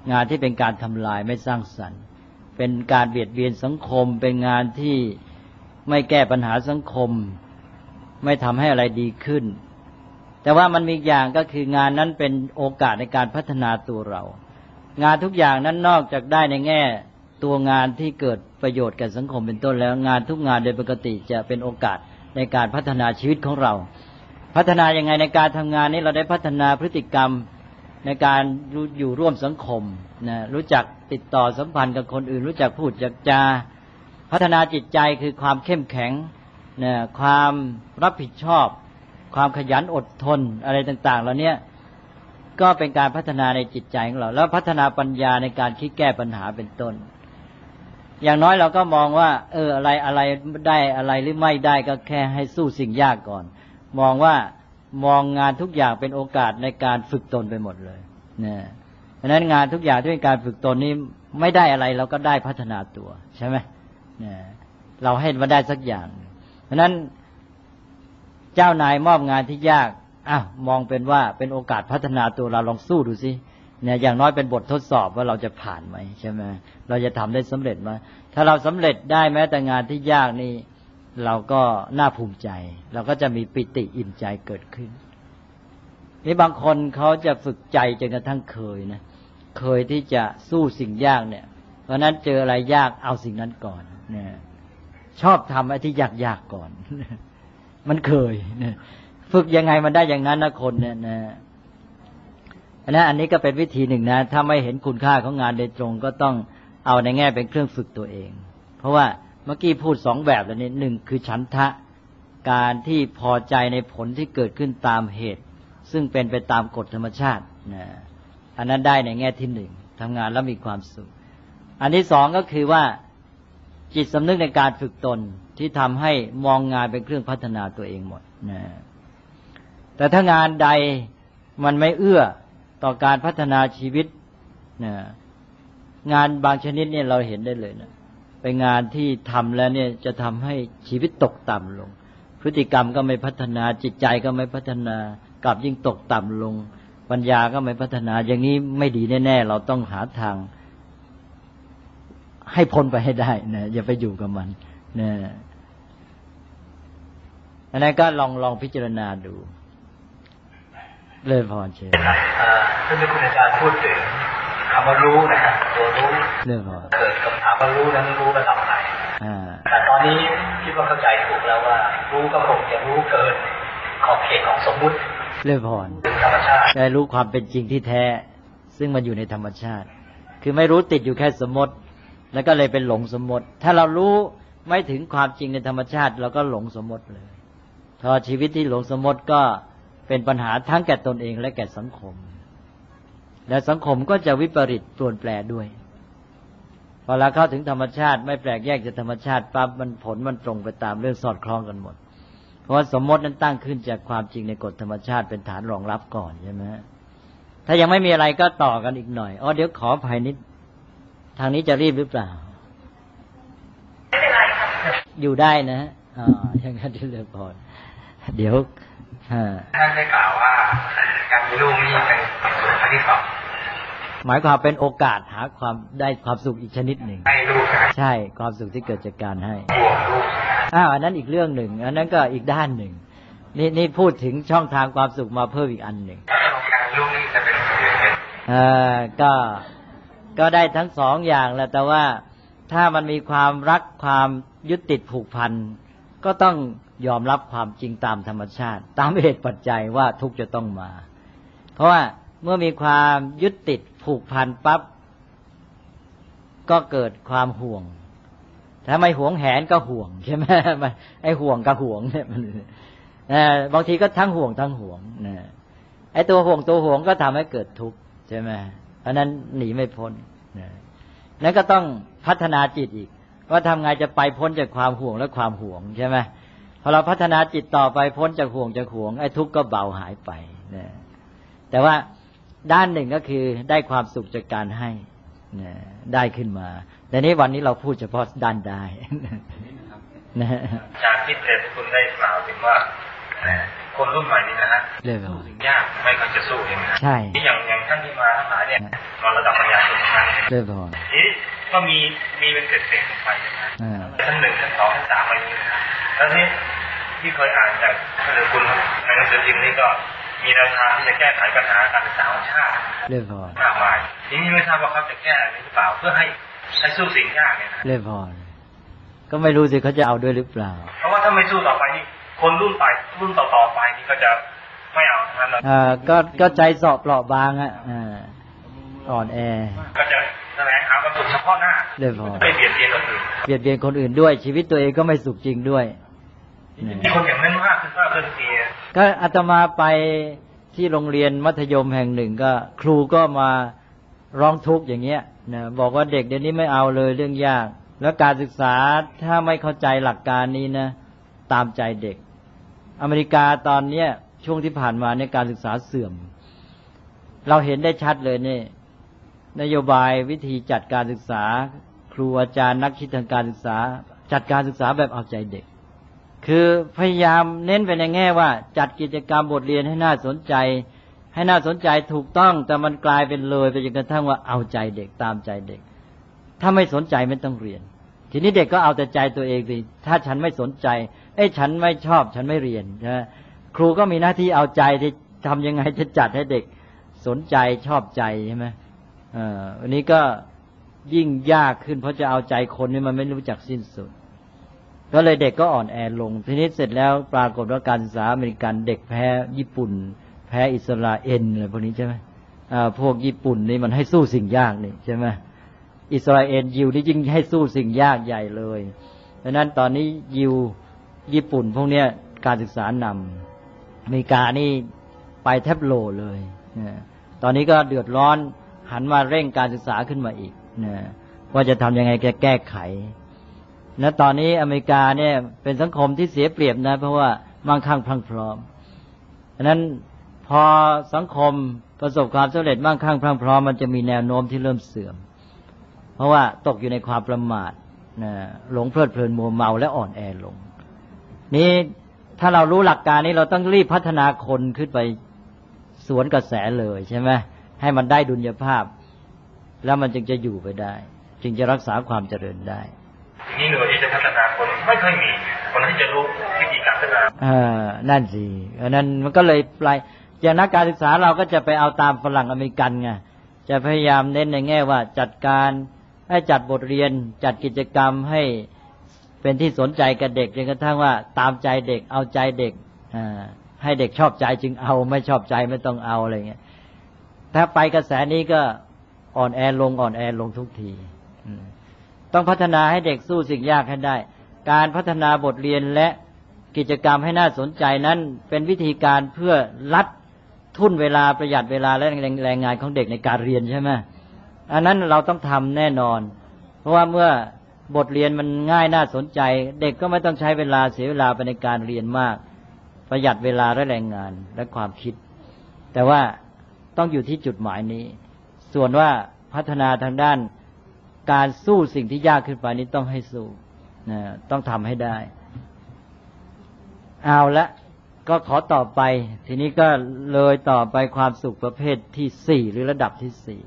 งานที่เป็นการทำลายไม่สร้างสรรค์เป็นการเบียดเบียนสังคมเป็นงานที่ไม่แก้ปัญหาสังคมไม่ทำให้อะไรดีขึ้นแต่ว่ามันมีอีกอย่างก็คืองานนั้นเป็นโอกาสในการพัฒนาตัวเรางานทุกอย่างนั้นนอกจากได้ในแง่ตัวงานที่เกิดประโยชน์แก่สังคมเป็นต้นแล้วงานทุกงานโดยปกติจะเป็นโอกาสในการพัฒนาชีวิตของเราพัฒนายังไงในการทำงานนี้เราได้พัฒนาพฤติกรรมในการอยู่ร่วมสังคมนะรู้จักติดต่อสัมพันธ์กับคนอื่นรู้จักพูดจักจาพัฒนาจิตใจคือความเข้มแข็งนะความรับผิดชอบความขยันอดทนอะไรต่างๆเหล่านี้ก็เป็นการพัฒนาในจิตใจของเราแล้วพัฒนาปัญญาในการคิดแก้ปัญหาเป็นต้นอย่างน้อยเราก็มองว่าอะไรได้อะไรหรือไม่ได้ก็แค่ให้สู้สิ่งยากก่อนมองงานทุกอย่างเป็นโอกาสในการฝึกตนไปหมดเลยนะเพราะฉะนั้นงานทุกอย่างที่เป็นการฝึกตนนี้ไม่ได้อะไรเราก็ได้พัฒนาตัวใช่ไหมนะเราให้มันได้สักอย่างเพราะฉะนั้นเจ้านายมอบงานที่ยากมองเป็นว่าเป็นโอกาสพัฒนาตัวเราลองสู้ดูสิเนี่ยอย่างน้อยเป็นบททดสอบว่าเราจะผ่านไหมใช่ไหมเราจะทำได้สำเร็จไหมถ้าเราสำเร็จได้แม้แต่งานที่ยากนี่เราก็น่าภูมิใจเราก็จะมีปิติอิ่มใจเกิดขึ้นนี่บางคนเขาจะฝึกใจจนกระทั่งเคยที่จะสู้สิ่งยากเนี่ยเพราะนั้นเจออะไรยากเอาสิ่งนั้นก่อนเนี่ยชอบทำไอ้ที่ยากๆก่อนมันเคยเนี่ยฝึกยังไงมันได้อย่างนั้นนะคนเนี่ยนะอันนี้ก็เป็นวิธีหนึ่งนะถ้าไม่เห็นคุณค่าของงานโดยตรงก็ต้องเอาในแง่เป็นเครื่องฝึกตัวเองเพราะว่าเมื่อกี้พูดสองแบบแล้วนี่หนึ่งคือฉันทะการที่พอใจในผลที่เกิดขึ้นตามเหตุซึ่งเป็นไปตามกฎธรรมชาตินะอันนั้นได้ในแง่ที่หนึ่งทำงานแล้วมีความสุขอันที่สองก็คือว่าจิตสำนึกในการฝึกตนที่ทำให้มองงานเป็นเครื่องพัฒนาตัวเองหมดนะแต่ถ้างานใดมันไม่เอื้อต่อการพัฒนาชีวิตนะงานบางชนิดเนี่ยเราเห็นได้เลยนะเป็นงานที่ทำแล้วเนี่ยจะทำให้ชีวิตตกต่ำลงพฤติกรรมก็ไม่พัฒนาจิตใจก็ไม่พัฒนากลับยิ่งตกต่ำลงปัญญาก็ไม่พัฒนาอย่างนี้ไม่ดีแน่ๆเราต้องหาทางให้พ้นไปให้ได้นะอย่าไปอยู่กับมันนะอันนั้นก็ลองพิจารณาดูเลยพรเชิญท่านคุณอาจารย์พูดถึงคำว่ารู้นะครับตัวรู้เกิดกับถามว่ารู้นั้นรู้ระดับไหนแต่ตอนนี้คิดว่าเข้าใจถูกแล้วว่ารู้ก็คงจะรู้เกินขอบเขตของสมมุติเรื่องพรธรรมชาติได้รู้ความเป็นจริงที่แท้ซึ่งมันอยู่ในธรรมชาติคือไม่รู้ติดอยู่แค่สมมติแล้วก็เลยเป็นหลงสมมติถ้าเรารู้ไม่ถึงความจริงในธรรมชาติเราก็หลงสมมติเลยพอชีวิตที่หลงสมมติก็เป็นปัญหาทั้งแก่ตนเองและแก่สังคมและสังคมก็จะวิปริตเปลี่ยนแปลงด้วยพอเราเข้าถึงธรรมชาติไม่แปลกแยกจากธรรมชาติปั๊บมันผลมันตรงไปตามเรื่องสอดคล้องกันหมดเพราะว่าสมมตินั้นตั้งขึ้นจากความจริงในกฎธรรมชาติเป็นฐานรองรับก่อนใช่ไหมถ้ายังไม่มีอะไรก็ต่อกันอีกหน่อยเดี๋ยวขออภัยนิดทางนี้จะรีบหรือเปล่าไม่เป็นไรครับอยู่ได้นะอย่างนั้นที่เรียบร้อยเดี๋ยวท่านได้กล่าวว่าการมีลูกนี่เป็นสุขที่สองหมายความเป็นโอกาสหาความได้ความสุขอีกชนิดหนึ่งให้ลูกใช่ความสุขที่เกิดจากการให้อันนั้นอีกเรื่องหนึ่งอันนั้นก็อีกด้านหนึ่งนี่พูดถึงช่องทางความสุขมาเพิ่มอีกอันหนึ่งการลูกนี่จะเป็นก็ได้ทั้งสองอย่างแหละแต่ว่าถ้ามันมีความรักความยึดติดผูกพันก็ต้องยอมรับความจริงตามธรรมชาติตามเหตุปัจจัยว่าทุกข์จะต้องมาเพราะว่าเมื่อมีความยึดติดผูกพันปั๊บก็เกิดความห่วงถ้าไม่หวงแหนก็ห่วงใช่ไหมไอ้ห่วงกับห่วงเนี่ยมันบางทีก็ทั้งห่วงทั้งห่วงนะไอ้ตัวห่วงก็ทำให้เกิดทุกข์ใช่ไหมเพราะนั้นหนีไม่พ้นนั้นก็ต้องพัฒนาจิตอีกว่าทำไงจะไปพ้นจากความห่วงและความห่วงใช่ไหมพอเราพัฒนาจิตต่อไปพ้นจากห่วงไอ้ทุกข์ก็เบาหายไปนะแต่ว่าด้านหนึ่งก็คือได้ความสุขจากการให้นะได้ขึ้นมาแต่นี้วันนี้เราพูดเฉพาะด้านได้นะจากที่คุณได้กล่าวถึงว่าคนรุ่นใหม่นี้นะฮะสู้สิ่งยากไม่ค่อยจะสู้เองนะใช่ที่อย่างท่านที่มาทั้งหลายเนี่ยเราระดับปัญญาสูงมากเลยทีนี้ก็มีเป็นเกษตรลงไปนะชั้น 1 ชั้น 2 ชั้น 3อะไรอย่างนี้นะแล้วที่เคยอ่านจากหรือคุณในหนังสือพิมพ์นี้ก็มีแนวทางที่จะแก้ไขปัญหาการศึกษาของชาติมากมายทีนี้ไม่ทราบว่าเขาจะแก้อะไรหรือเปล่าเพื่อให้สู้สิ่งยากเนี่ยนะก็ไม่รู้สิเขาจะเอาด้วยหรือเปล่าเพราะว่าถ้าไม่สู้ต่อไปนี่คนรุ่นต่อไปนี่ก็จะไม่เอาทั้งนั้นก็ใจสอบเปราะบางอ่อนแอก็จะแสวงหาความสุขเฉพาะหน้าไปเบียดเบียนคนอื่นด้วยชีวิตตัวเองก็ไม่สุขจริงด้วยมีคนอย่างนั้นมากขึ้นทีก็อาตมาไปที่โรงเรียนมัธยมแห่งหนึ่งก็ครูก็มาร้องทุกข์อย่างเงี้ยนะบอกว่าเด็กเดี๋ยวนี้ไม่เอาเลยเรื่องยากแล้วการศึกษาถ้าไม่เข้าใจหลักการนี้นะตามใจเด็กอเมริกาตอนเนี้ยช่วงที่ผ่านมาในการศึกษาเสื่อมเราเห็นได้ชัดเลยนี่นโยบายวิธีจัดการศึกษาครูอาจารย์นักคิดทางการศึกษาจัดการศึกษาแบบเอาใจเด็กคือพยายามเน้นไปในแง่ว่าจัดกิจกรรมบทเรียนให้น่าสนใจถูกต้องแต่มันกลายเป็นเลยไปจนกระทั่งว่าเอาใจเด็กตามใจเด็กถ้าไม่สนใจไม่ต้องเรียนทีนี้เด็กก็เอาแต่ใจตัวเองสิถ้าฉันไม่สนใจฉันไม่ชอบฉันไม่เรียนนะครูก็มีหน้าที่เอาใจที่ทำยังไงจะจัดให้เด็กสนใจชอบใจใช่ไหมวันนี้ก็ยิ่งยากขึ้นเพราะจะเอาใจคนนี่มันไม่รู้จักสิ้นสุดก็เลยเด็กก็อ่อนแอลงทีนี้เสร็จแล้วปรากฏว่าการศึกษาอเมริกันเด็กแพ้ญี่ปุ่นแพ้อิสราเอลอะไรพวกนี้ใช่ไหมพวกญี่ปุ่นนี่มันให้สู้สิ่งยากนี่ใช่ไหมอิสราเอลยิวนี่ยิ่งให้สู้สิ่งยากใหญ่เลยดังนั้นตอนนี้ยิวญี่ปุ่นพวกเนี้ยการศึกษานำอเมริกานี่ไปแทบโลเลยตอนนี้ก็เดือดร้อนหันมาเร่งการศึกษาขึ้นมาอีกว่าจะทำยังไงแก้ไขและตอนนี้อเมริกาเนี่ยเป็นสังคมที่เสียเปรียบนะเพราะว่ามั่งคั่งพรั่งพร้อมดังนั้นพอสังคมประสบความสำเร็จมั่งคั่งพรั่งพร้อมมันจะมีแนวโน้มที่เริ่มเสื่อมเพราะว่าตกอยู่ในความประมาทหลงเพลิดเพลินมัวเมาและอ่อนแอลงนี้ถ้าเรารู้หลักการนี้เราต้องรีบพัฒนาคนขึ้นไปสวนกระแสเลยใช่ไหมให้มันได้ดุลยภาพแล้วมันจึงจะอยู่ไปได้จึงจะรักษาความเจริญได้นี่หน่วยที่จะพัฒนาคนไม่เคยมีคนที่จะรู้วิธีการพัฒนานั่นสินั่นมันก็เลยอย่างนักการศึกษาเราก็จะไปเอาตามฝรั่งอเมริกันไงจะพยายามเน้นในแง่ว่าจัดการให้จัดบทเรียนจัดกิจกรรมให้เป็นที่สนใจกับเด็กจนกระทั่งว่าตามใจเด็กเอาใจเด็กให้เด็กชอบใจจึงเอาไม่ชอบใจไม่ต้องเอาอะไรเงี้ยถ้าไปกระแสนี้ก็อ่อนแอลงทุกทีต้องพัฒนาให้เด็กสู้สิ่งยากให้ได้การพัฒนาบทเรียนและกิจกรรมให้น่าสนใจนั้นเป็นวิธีการเพื่อลัดทุนเวลาประหยัดเวลาและแรงงานของเด็กในการเรียนใช่ไหมอันนั้นเราต้องทำแน่นอนเพราะว่าเมื่อบทเรียนมันง่ายน่าสนใจเด็กก็ไม่ต้องใช้เวลาเสียเวลาไปในการเรียนมากประหยัดเวลาและแรงงานและความคิดแต่ว่าต้องอยู่ที่จุดหมายนี้ส่วนว่าพัฒนาทางด้านการสู้สิ่งที่ยากขึ้นไปนี้ต้องให้สู้ต้องทำให้ได้เอาละก็ขอต่อไปทีนี้ก็เลยต่อไปความสุขประเภทที่4หรือระดับที่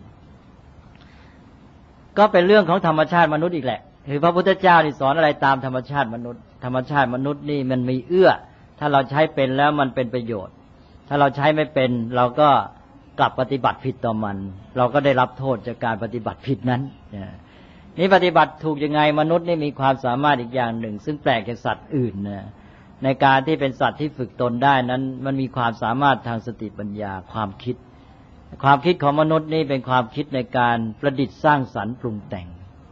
4ก็เป็นเรื่องของธรรมชาติมนุษย์อีกแหละคือพระพุทธเจ้านี่สอนอะไรตามธรรมชาติมนุษย์ธรรมชาติมนุษย์นี่มันมีเอื้อถ้าเราใช้เป็นแล้วมันเป็นประโยชน์ถ้าเราใช้ไม่เป็นเราก็กลับปฏิบัติผิดต่อมันเราก็ได้รับโทษจากการปฏิบัติผิดนั้นนี่ปฏิบัติถูกยังไงมนุษย์นี่มีความสามารถอีกอย่างหนึ่งซึ่งแปลกจากสัตว์อื่นนะในการที่เป็นสัตว์ที่ฝึกตนได้นั้นมันมีความสามารถทางสติปัญญาความคิดของมนุษย์นี่เป็นความคิดในการประดิษฐ์สร้างสรรค์ปรุงแต่ง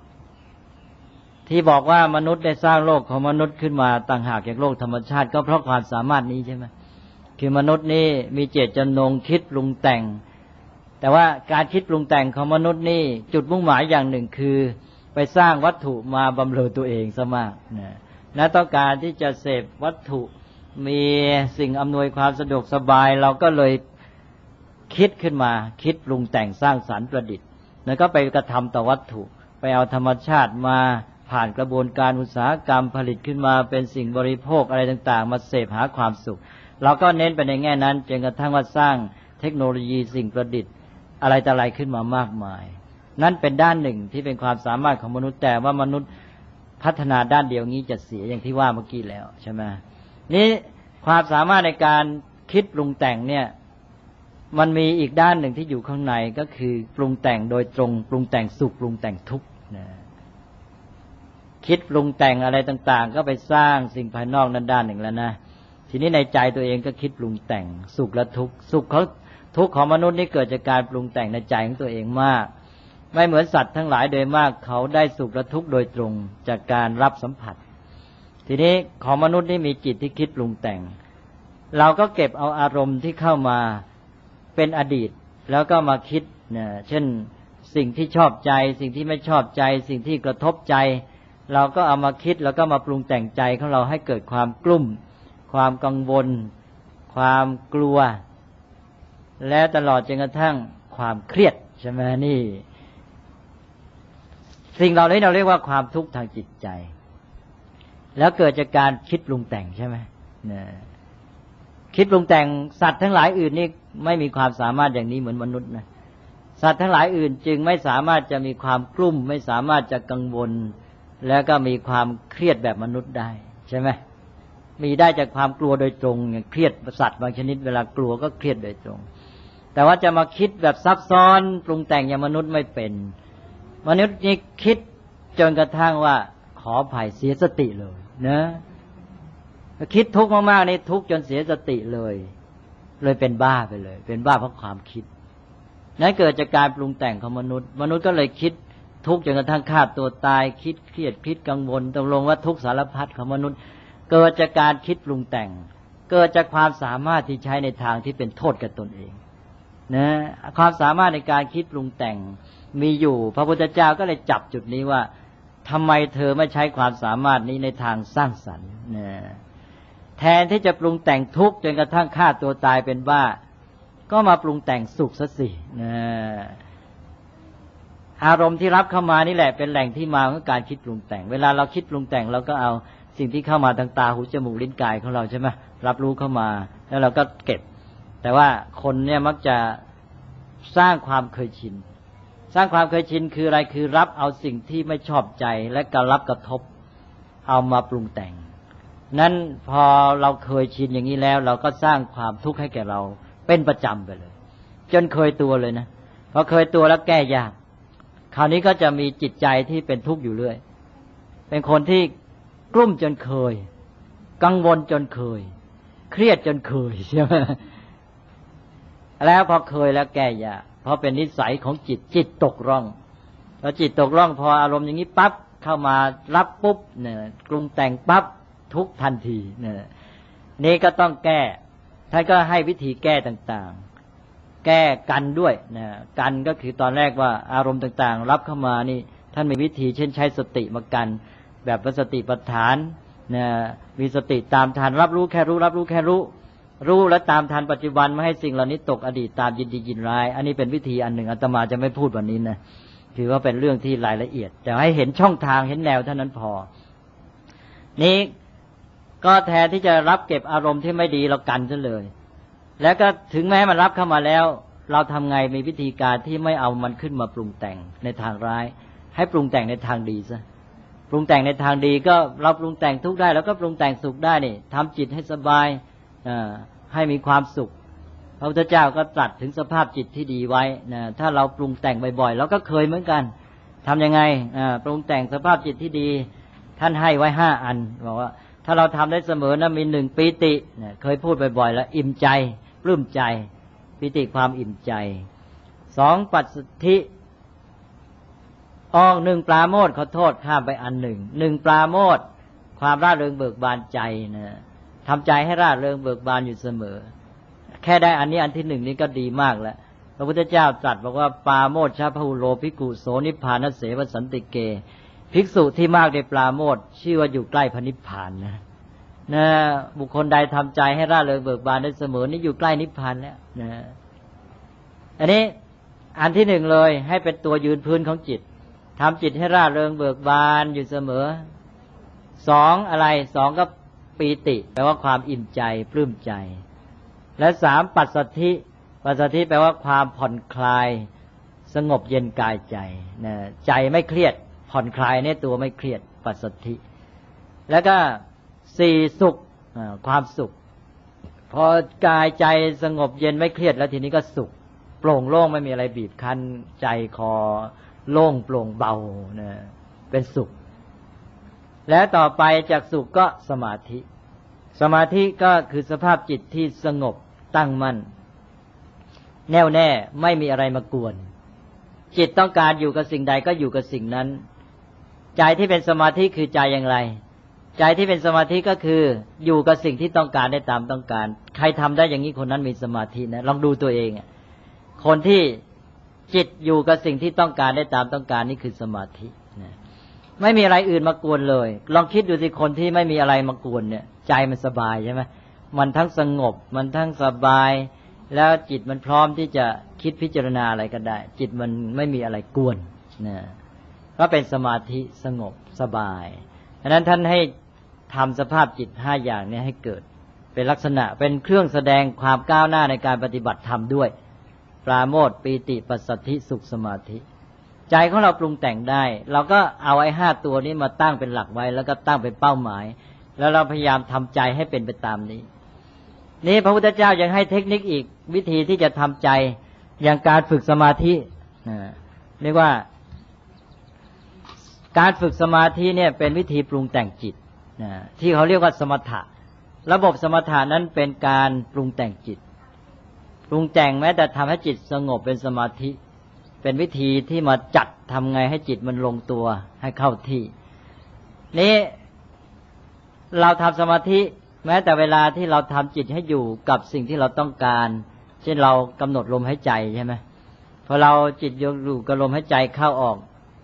ที่บอกว่ามนุษย์ได้สร้างโลกของมนุษย์ขึ้นมาต่างหากจากโลกธรรมชาติก็เพราะความสามารถนี้ใช่ไหมคือมนุษย์นี่มีเจตจำนงคิดปรุงแต่งแต่ว่าการคิดปรุงแต่งของมนุษย์นี่จุดมุ่งหมายอย่างหนึ่งคือไปสร้างวัตถุมาบำเรอตัวเองซะมากนะต้องการที่จะเสพวัตถุมีสิ่งอำนวยความสะดวกสบายเราก็เลยคิดขึ้นมาคิดปรุงแต่งสร้างสรรค์ประดิษฐ์แล้วก็ไปกระทำต่อวัตถุไปเอาธรรมชาติมาผ่านกระบวนการอุตสาหกรรมผลิตขึ้นมาเป็นสิ่งบริโภคอะไรต่างๆมาเสพหาความสุขเราก็เน้นไปในแง่นั้นจนกระทั่งว่าสร้างเทคโนโลยีสิ่งประดิษฐ์อะไรต่ออะไรขึ้นมามากมายนั่นเป็นด้านหนึ่งที่เป็นความสามารถของมนุษย์แต่ว่ามนุษย์พัฒนาด้านเดียวงี้จะเสียอย่างที่ว่าเมื่อกี้แล้วใช่ไหมนี่ความสามารถในการคิดปรุงแต่งเนี่ยมันมีอีกด้านหนึ่งที่อยู่ข้างในก็คือปรุงแต่งโดยตรงปรุงแต่งสุขปรุงแต่งทุกข์นะคิดปรุงแต่งอะไรต่างๆก็ไปสร้างสิ่งภายนอกนั้นด้านหนึ่งแล้วนะทีนี้ในใจตัวเองก็คิดปรุงแต่งสุขและทุกข์สุขเขาทุกข์ของมนุษย์นี่เกิดจากการปรุงแต่งในใจของตัวเองมากไม่เหมือนสัตว์ทั้งหลายโดยมากเขาได้สุขและทุกข์โดยตรงจากการรับสัมผัสทีนี้ของมนุษย์นี่มีจิตที่คิดปรุงแต่งเราก็เก็บเอาอารมณ์ที่เข้ามาเป็นอดีตแล้วก็มาคิดเนี่ยเช่นสิ่งที่ชอบใจสิ่งที่ไม่ชอบใจสิ่งที่กระทบใจเราก็เอามาคิดแล้วก็มาปรุงแต่งใจของเราให้เกิดความกลุ้มความกังวลความกลัวและตลอดจนกระทั่งความเครียดใช่ไหมนี่สิ่งเหล่านี้เราเรียกว่าความทุกข์ทางจิตใจแล้วเกิดจากการคิดปรุงแต่งใช่ไหมเนี่ยคิดปรุงแต่งสัตว์ทั้งหลายอื่นนี่ไม่มีความสามารถอย่างนี้เหมือนมนุษย์นะสัตว์ทั้งหลายอื่นจึงไม่สามารถจะมีความกลุ้มไม่สามารถจะกังวลแล้วก็มีความเครียดแบบมนุษย์ได้ใช่ไหมมีได้จากความกลัวโดยตรงอย่างเครียดสัตว์บางชนิดเวลากลัวก็เครียดโดยตรงแต่ว่าจะมาคิดแบบซับซ้อนปรุงแต่งอย่างมนุษย์ไม่เป็นมนุษย์นี่คิดจนกระทั่งว่าขออภัยเสียสติเลยนะคิดทุกข์มากๆนี่ทุกข์จนเสียสติเลยเป็นบ้าไปเลยเป็นบ้าเพราะความคิดนั้นเกิดจากการปรุงแต่งของมนุษย์ก็เลยคิดทุกข์จนกระทั่งฆ่าตัวตายคิดเครียดคิดกังวลตกลงว่าทุกข์สารพัดของมนุษย์เกิดจากการคิดปรุงแต่งเกิดจากความสามารถที่ใช้ในทางที่เป็นโทษกับตนเองนะความสามารถในการคิดปรุงแต่งมีอยู่พระพุทธเจ้าก็เลยจับจุดนี้ว่าทำไมเธอไม่ใช้ความสามารถนี้ในทางสร้างสรรค์นะแทนที่จะปรุงแต่งทุกข์จนกระทั่งฆ่าตัวตายเป็นบ้าก็มาปรุงแต่งสุขซะสินะอารมณ์ที่รับเข้ามานี่แหละเป็นแหล่งที่มาของการคิดปรุงแต่งเวลาเราคิดปรุงแต่งเราก็เอาสิ่งที่เข้ามาทางตาหูจมูกลิ้นกายของเราใช่ไหมรับรู้เข้ามาแล้วเราก็เก็บแต่ว่าคนเนี่ยมักจะสร้างความเคยชินสร้างความเคยชินคืออะไรคือรับเอาสิ่งที่ไม่ชอบใจและการรับกระทบเอามาปรุงแต่งนั้นพอเราเคยชินอย่างนี้แล้วเราก็สร้างความทุกข์ให้แก่เราเป็นประจำไปเลยจนเคยตัวเลยนะพอเคยตัวแล้วแก้ยากคราวนี้ก็จะมีจิตใจที่เป็นทุกข์อยู่เรื่อยเป็นคนที่กลุ้มจนเคยกังวลจนเคยเครียดจนเคยใช่ไหมแล้วพอเคยแล้วแก้ยากเพราะเป็นนิสัยของจิตตกร่องแล้วจิตตกร่องพออารมณ์อย่างนี้ปั๊บเข้ามารับปุ๊บเนี่ยปรุงแต่งปั๊บทุกทันทีเนี่ยนี่ก็ต้องแก้ท่านก็ให้วิธีแก้ต่างๆแก้กันด้วยนะกันก็คือตอนแรกว่าอารมณ์ต่างๆรับเข้ามานี่ท่านมีวิธีเช่นใช้สติมากันแบบสติปัฏฐานนะมีสติตามทันรับรู้แค่รู้รับรู้แค่รู้แล้วตามทันปัจจุบันไม่ให้สิ่งเหล่านี้ตกอดีตตามยินดียินร้ายอันนี้เป็นวิธีอันหนึ่งอาตมาจะไม่พูดวันนี้นะถือว่าเป็นเรื่องที่รายละเอียดแต่ให้เห็นช่องทางเห็นแนวเท่านั้นพอนี้ก็แทนที่จะรับเก็บอารมณ์ที่ไม่ดีเรากันซะเลยแล้วก็ถึงแม้มันรับเข้ามาแล้วเราทำไงมีวิธีการที่ไม่เอามันขึ้นมาปรุงแต่งในทางร้ายให้ปรุงแต่งในทางดีซะปรุงแต่งในทางดีก็เราปรุงแต่งทุกข์ได้แล้วก็ปรุงแต่งสุขได้นี่ทำจิตให้สบายให้มีความสุขพระพุทธเจ้าก็ตรัสถึงสภาพจิตที่ดีไว้นะถ้าเราปรุงแต่งบ่อยๆเราก็เคยเหมือนกันทำยังไงปรุงแต่งสภาพจิตที่ดีท่านให้ไว้5อันบอกว่าถ้าเราทำได้เสมอนะมี1ปีติเคยพูดบ่อยๆแล้วอิ่มใจปลื้มใจปิติความอิ่มใจ2ปัสสัทธิ1ปราโมทย์ขอโทษข้ามไปอัน1ปราโมทย์ความร่าเริงเบิกบานใจนะทำใจให้ร่าเริงเบิกบานอยู่เสมอแค่ได้อันนี้อันที่1นี้ก็ดีมากแล้วพระพุทธเจ้าตรัสบอกว่าปราโมทย์ชาพหุโลภิกขุโสนิพพานเสวสันติเกภิกษุที่มากในปราโมทย์ชื่อว่าอยู่ใกล้พระนิพพานนะบุคคลใดทำใจให้ร่าเริงเบิกบานได้เสมอนี่อยู่ใกล้นิพพานแล้วนะอันนี้อันที่1เลยให้เป็นตัวยืนพื้นของจิตทำจิตให้ร่าเริงเบิกบานอยู่เสมอ2อะไร2ก็ปีติแปลว่าความอิ่มใจปลื้มใจและ3ปัสสัทธิแปลว่าความผ่อนคลายสงบเย็นกายใจนะใจไม่เครียดผ่อนคลายเนี่ยตัวไม่เครียดปัสสัทธิแล้วก็4สุขความสุขพอกายใจสงบเย็นไม่เครียดแล้วทีนี้ก็สุขโปร่งโล่งไม่มีอะไรบีบคั้นใจคอโล่งโปร่งเบานะเป็นสุขและต่อไปจากสุขก็สมาธิสมาธิก็คือสภาพจิตที่สงบตั้งมั่นแน่วแน่ไม่มีอะไรมากวนจิตต้องการอยู่กับสิ่งใดก็อยู่กับสิ่งนั้นใจที่เป็นสมาธิคือใจอย่างไรใจที่เป็นสมาธิก็คืออยู่กับสิ่งที่ต้องการได้ตามต้องการใครทำได้อย่างนี้คนนั้นมีสมาธินะลองดูตัวเองคนที่จิตอยู่กับสิ่งที่ต้องการได้ตามต้องการนี่คือสมาธินะไม่มีอะไรอื่นมากวนเลยลองคิดดูสิคนที่ไม่มีอะไรมากวนเนี่ยใจมันสบายใช่ไหมมันทั้งสงบมันทั้งสบายแล้วจิตมันพร้อมที่จะคิดพิจารณาอะไรก็ได้จิตมันไม่มีอะไรกวนนะก็เป็นสมาธิสงบสบายดังนั้นท่านให้ทำสภาพจิต5อย่างนี้ให้เกิดเป็นลักษณะเป็นเครื่องแสดงความก้าวหน้าในการปฏิบัติธรรมด้วยปราโมทย์ปีติปัสสัทธิสุขสมาธิใจของเราปรุงแต่งได้เราก็เอาไอ้5ตัวนี้มาตั้งเป็นหลักไว้แล้วก็ตั้งเป็นเป้าหมายแล้วเราพยายามทำใจให้เป็นไปตามนี้นี่พระพุทธเจ้ายังให้เทคนิคอีกวิธีที่จะทำใจอย่างการฝึกสมาธิเรียกว่าการฝึกสมาธิเนี่ยเป็นวิธีปรุงแต่งจิตที่เขาเรียกว่าสมถะระบบสมถะนั้นเป็นการปรุงแต่งจิตปรุงแต่งแม้แต่ทำให้จิตสงบเป็นสมาธิเป็นวิธีที่มาจัดทำไงให้จิตมันลงตัวให้เข้าที่นี้เราทำสมาธิแม้แต่เวลาที่เราทำจิตให้อยู่กับสิ่งที่เราต้องการเช่นเรากำหนดลมหายใจใช่ไหมพอเราจิตอยู่กับลมหายใจเข้าออก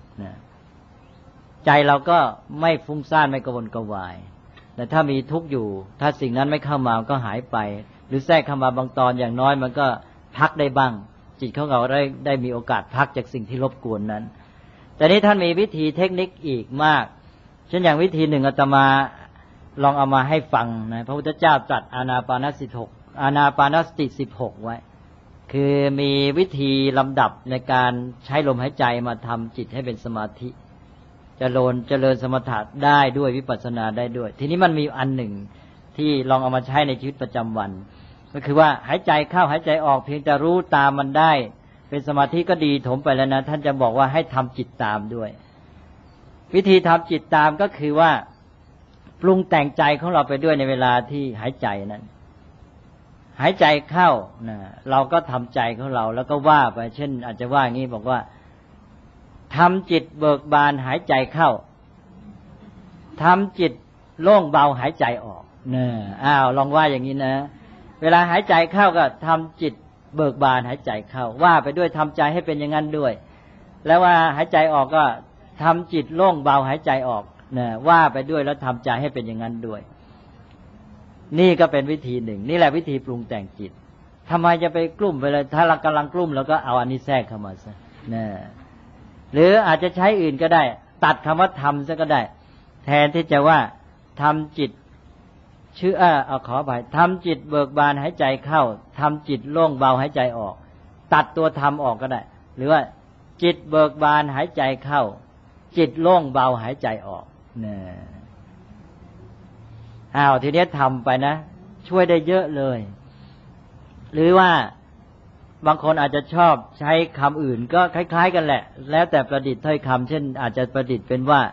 ใจเราก็ไม่ฟุ้งซ่านไม่กระวนกระวายแต่ถ้ามีทุกข์อยู่ถ้าสิ่งนั้นไม่เข้ามาก็หายไปหรือแทรกเข้ามาบางตอนอย่างน้อยมันก็พักได้บ้างจิตของเราได้มีโอกาสพักจากสิ่งที่รบกวนนั้นแต่นี้ท่านมีวิธีเทคนิคอีกมากเช่นอย่างวิธีหนึ่งอาตมาลองเอามาให้ฟังนะพระพุทธเจ้าตรัสอานาปานสติ16ไว้คือมีวิธีลำดับในการใช้ลมหายใจมาทำจิตให้เป็นสมาธิเจริญสมถะได้ด้วยวิปัสสนาได้ด้วยทีนี้มันมีอันหนึ่งที่ลองเอามาใช้ในชีวิตประจำวันก็คือว่าหายใจเข้าหายใจออกเพียงจะรู้ตามมันได้เป็นสมาธิก็ดีถมไปแล้วนะท่านจะบอกว่าให้ทำจิตตามด้วยวิธีทำจิตตามก็คือว่าปรุงแต่งใจของเราไปด้วยในเวลาที่หายใจนั้นหายใจเข้านะเราก็ทำใจของเราแล้วก็ว่าไปเช่นอาจจะว่าอย่างนี้บอกว่าทำจิตเบิกบานหายใจเข้าทำจิตโล่งเบาหายใจออกลองว่าอย่างนี้นะเวลาหายใจเข้าก็ทำจิตเบิกบานหายใจเข้าว่าไปด้วยทำใจให้เป็นอย่างนั้นด้วยแล้วว่าหายใจออกก็ทำจิตโล่งเบาหายใจออกว่าไปด้วยแล้วทำใจให้เป็นอย่างนั้นด้วยนี่ก็เป็นวิธีหนึ่งนี่แหละวิธีปรุงแต่งจิตทำไมจะไปกลุ่มไปเลยถ้าเรากำลังกลุ่มแล้วก็เอาอันนี้แทรกเข้ามาซะหรืออาจจะใช้อื่นก็ได้ตัดคำว่าทำซะก็ได้แทนที่จะว่าทำจิตขอไปทำจิตเบิกบานหายใจเข้าทำจิตโล่งเบาหายใจออกตัดตัวทำออกก็ได้หรือว่าจิตเบิกบานหายใจเข้าจิตโล่งเบาหายใจออกทีนี้ทำไปนะช่วยได้เยอะเลยหรือว่าบางคนอาจจะชอบใช้คำอื่นก็คล้ายๆกันแหละแล้วแต่ประดิษฐ์ถ้อยคำเช่นอาจจะประดิษฐ์เป็นว่า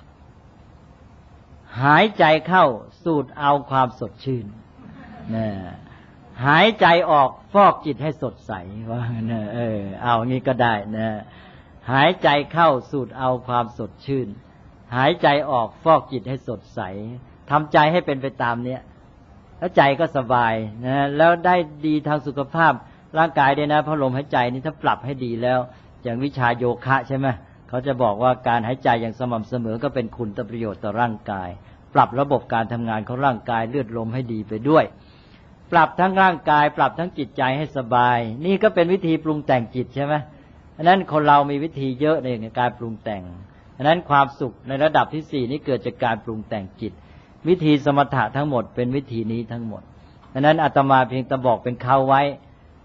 หายใจเข้าสูดเอาความสดชื่นหายใจออกฟอกจิตให้สดใสว่าเอางี้ก็ได้นะหายใจเข้าสูดเอาความสดชื่นหายใจออกฟอกจิตให้สดใสทำใจให้เป็นไปตามเนี้ยแล้วใจก็สบายนะแล้วได้ดีทางสุขภาพร่างกายด้วยนะเพราะลมหายใจนี่ถ้าปรับให้ดีแล้วอย่างวิชาโยคะใช่ไหมเขาจะบอกว่าการหายใจอย่างสม่ำเสมอก็เป็นคุณประโยชน์ต่อร่างกายปรับระบบการทำงานของร่างกายเลือดลมให้ดีไปด้วยปรับทั้งร่างกายปรับทั้งจิตใจให้สบายนี่ก็เป็นวิธีปรุงแต่งจิตใช่ไหมอันนั้นคนเรามีวิธีเยอะในการปรุงแต่งอันนั้นความสุขในระดับที่4นี้เกิดจากการปรุงแต่งจิตวิธีสมถะทั้งหมดเป็นวิธีนี้ทั้งหมดอันนั้นอาตมาเพียงแต่บอกเป็นเขาไว้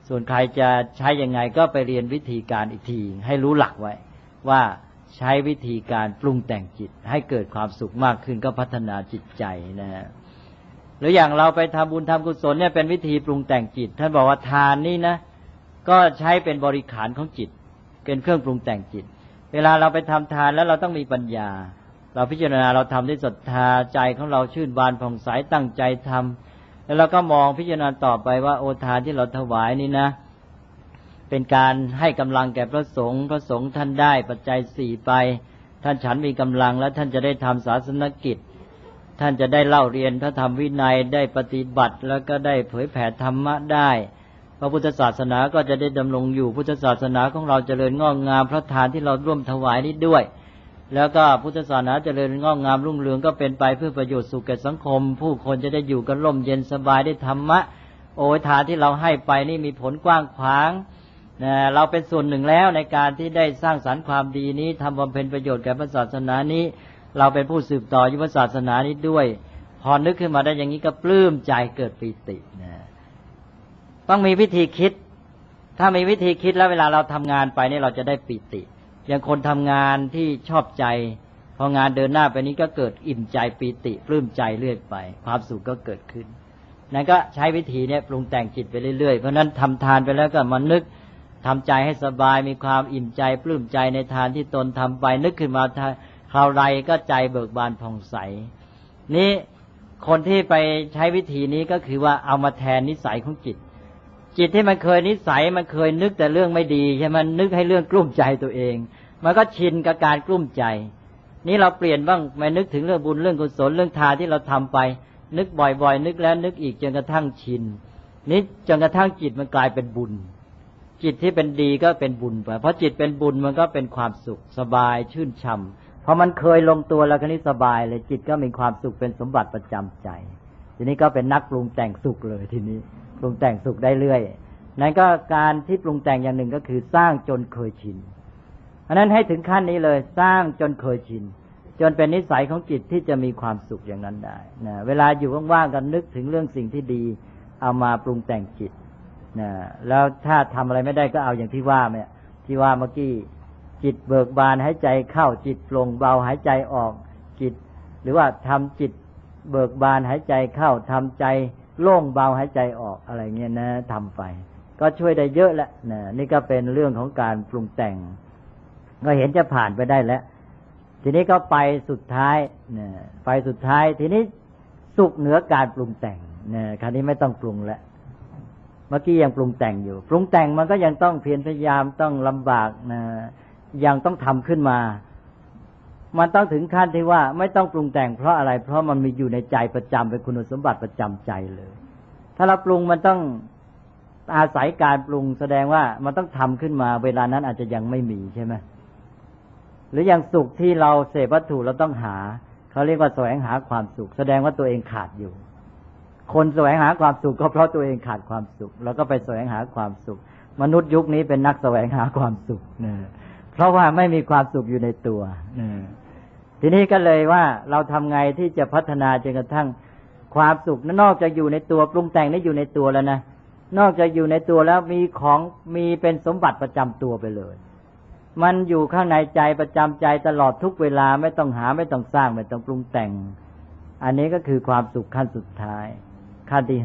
ส่วนใครจะใช้ยังไงก็ไปเรียนวิธีการอีกทีให้รู้หลักไว้ว่าใช้วิธีการปรุงแต่งจิตให้เกิดความสุขมากขึ้นก็พัฒนาจิตใจนะฮะหรืออย่างเราไปทำบุญทำกุศลเนี่ยเป็นวิธีปรุงแต่งจิตท่านบอกว่าทานนี่นะก็ใช้เป็นบริขารของจิตเป็นเครื่องปรุงแต่งจิตเวลาเราไปทำทานแล้วเราต้องมีปัญญาเราพิจารณาเราทำด้วยศรัทธาใจของเราชื่นบานผ่องใสตั้งใจทำแล้วเราก็มองพิจารณาต่อไปว่าโอทานที่เราถวายนี่นะเป็นการให้กำลังแก่พระสงฆ์ท่านได้ปัจจัยสี่ไปท่านฉันมีกำลังแล้วท่านจะได้ทำศาสนกิจท่านจะได้เล่าเรียนพระธรรมวินัยได้ปฏิบัติแล้วก็ได้เผยแผ่ธรรมะได้พระพุทธศาสนาก็จะได้ดำรงอยู่พุทธศาสนาของเราเจริญงอกงามพระทานที่เราร่วมถวายนี้ด้วยแล้วก็พุทธศาสนาเจริญงอกงามรุ่งเรืองก็เป็นไปเพื่อประโยชน์สุขแก่สังคมผู้คนจะได้อยู่กันร่มเย็นสบายได้ธรรมะโอ้ยทานที่เราให้ไปนี่มีผลกว้างขวางเราเป็นส่วนหนึ่งแล้วในการที่ได้สร้างสรรค์ความดีนี้ทำบำเพ็ญประโยชน์แก่พระศาสนานี้เราเป็นผู้สืบต่อยุวศาสนานี้ด้วยพอนึกขึ้นมาได้อย่างนี้ก็ปลื้มใจเกิดปีติต้องมีวิธีคิดถ้ามีวิธีคิดแล้วเวลาเราทำงานไปนี่เราจะได้ปีติอย่างคนทำงานที่ชอบใจพองานเดินหน้าไปนี้ก็เกิดอิ่มใจปีติปลื้มใจเรื่อยไปความสุขก็เกิดขึ้นนั่นก็ใช้วิธีนี้ปรุงแต่งจิตไปเรื่อยๆเพราะนั้นทำทานไปแล้วก็มานึกทำใจให้สบายมีความอิ่มใจปลื้มใจในทานที่ตนทำไปนึกขึ้นมาคราวใดก็ใจเบิกบานผ่องใสนี่คนที่ไปใช้วิธีนี้ก็คือว่าเอามาแทนนิสัยของจิตที่มันเคยนิสัยมันเคยนึกแต่เรื่องไม่ดีใช่ไหมนึกให้เรื่องกลุ้มใจตัวเองมันก็ชินกับการกลุ้มใจนี่เราเปลี่ยนบ้างมานึกถึงเรื่องบุญเรื่องกุศลเรื่องทานที่เราทำไปนึกบ่อยๆนึกแล้วนึกอีกจนกระทั่งชินนี่จนกระทั่งจิตมันกลายเป็นบุญจิตที่เป็นดีก็เป็นบุญไปเพราะจิตเป็นบุญมันก็เป็นความสุขสบายชื่นช่ำพอมันเคยลงตัวแล้วก็นี่สบายเลยจิตก็มีความสุขเป็นสมบัติประจำใจทีนี้ก็เป็นนักปรุงแต่งสุขเลยทีนี้ปรุงแต่งสุขได้เรื่อยนั่นก็การที่ปรุงแต่งอย่างหนึ่งก็คือสร้างจนเคยชินอันนั้นให้ถึงขั้นนี้เลยสร้างจนเคยชินจนเป็นนิสัยของจิตที่จะมีความสุขอย่างนั้นได้นะเวลาอยู่ว่างๆกันนึกถึงเรื่องสิ่งที่ดีเอามาปรุงแต่งจิตนะแล้วถ้าทำอะไรไม่ได้ก็เอาอย่างที่ว่าเนี่ยที่ว่าเมื่อกี้จิตเบิกบานหายใจเข้าจิตโปร่งเบาหายใจออกจิตหรือว่าทำจิตเบิกบานหายใจเข้าทำใจโล่งเบาหายใจออกอะไรเงี้ยนะทำไปก็ช่วยได้เยอะแล้วนะนี่ก็เป็นเรื่องของการปรุงแต่งก็เห็นจะผ่านไปได้แล้วทีนี้ก็ไปสุดท้ายนะไปสุดท้ายทีนี้สุขเหนือการปรุงแต่งนะคราวนี้ไม่ต้องปรุงแล้วเมื่อกี้ยังปรุงแต่งอยู่ปรุงแต่งมันก็ยังต้องเพียรพยายามต้องลำบากนะยังต้องทำขึ้นมามันต้องถึงขั้นที่ว่าไม่ต้องปรุงแต่งเพราะอะไรเพราะมันมีอยู่ในใจประจำเป็นคุณสมบัติประจำใจเลยถ้าเราปรุงมันต้องอาศัยการปรุงแสดงว่ามันต้องทำขึ้นมาเวลานั้นอาจจะยังไม่มีใช่ไหมหรืออย่างสุขที่เราเสพวัตถุเราต้องหาเขาเรียกว่าแสวงหาความสุขแสดงว่าตัวเองขาดอยู่คนแสวงหาความสุขก็เพราะตัวเองขาดความสุขแล้วก็ไปแสวงหาความสุขมนุษย์ยุคนี้เป็นนักแสวงหาความสุขเพราะว่าไม่มีความสุขอยู่ในตัวทีนี้ก็เลยว่าเราทำไงที่จะพัฒนาจนกระทั่งความสุขนอกจากอยู่ในตัวปรุงแต่งนี่อยู่ในตัวแล้วนะนอกจากอยู่ในตัวแล้วมีของมีเป็นสมบัติประจำตัวไปเลยมันอยู่ข้างในใจประจำใจตลอดทุกเวลาไม่ต้องหาไม่ต้องสร้างไม่ต้องปรุงแต่งอันนี้ก็คือความสุขขั้นสุดท้ายขั้นที่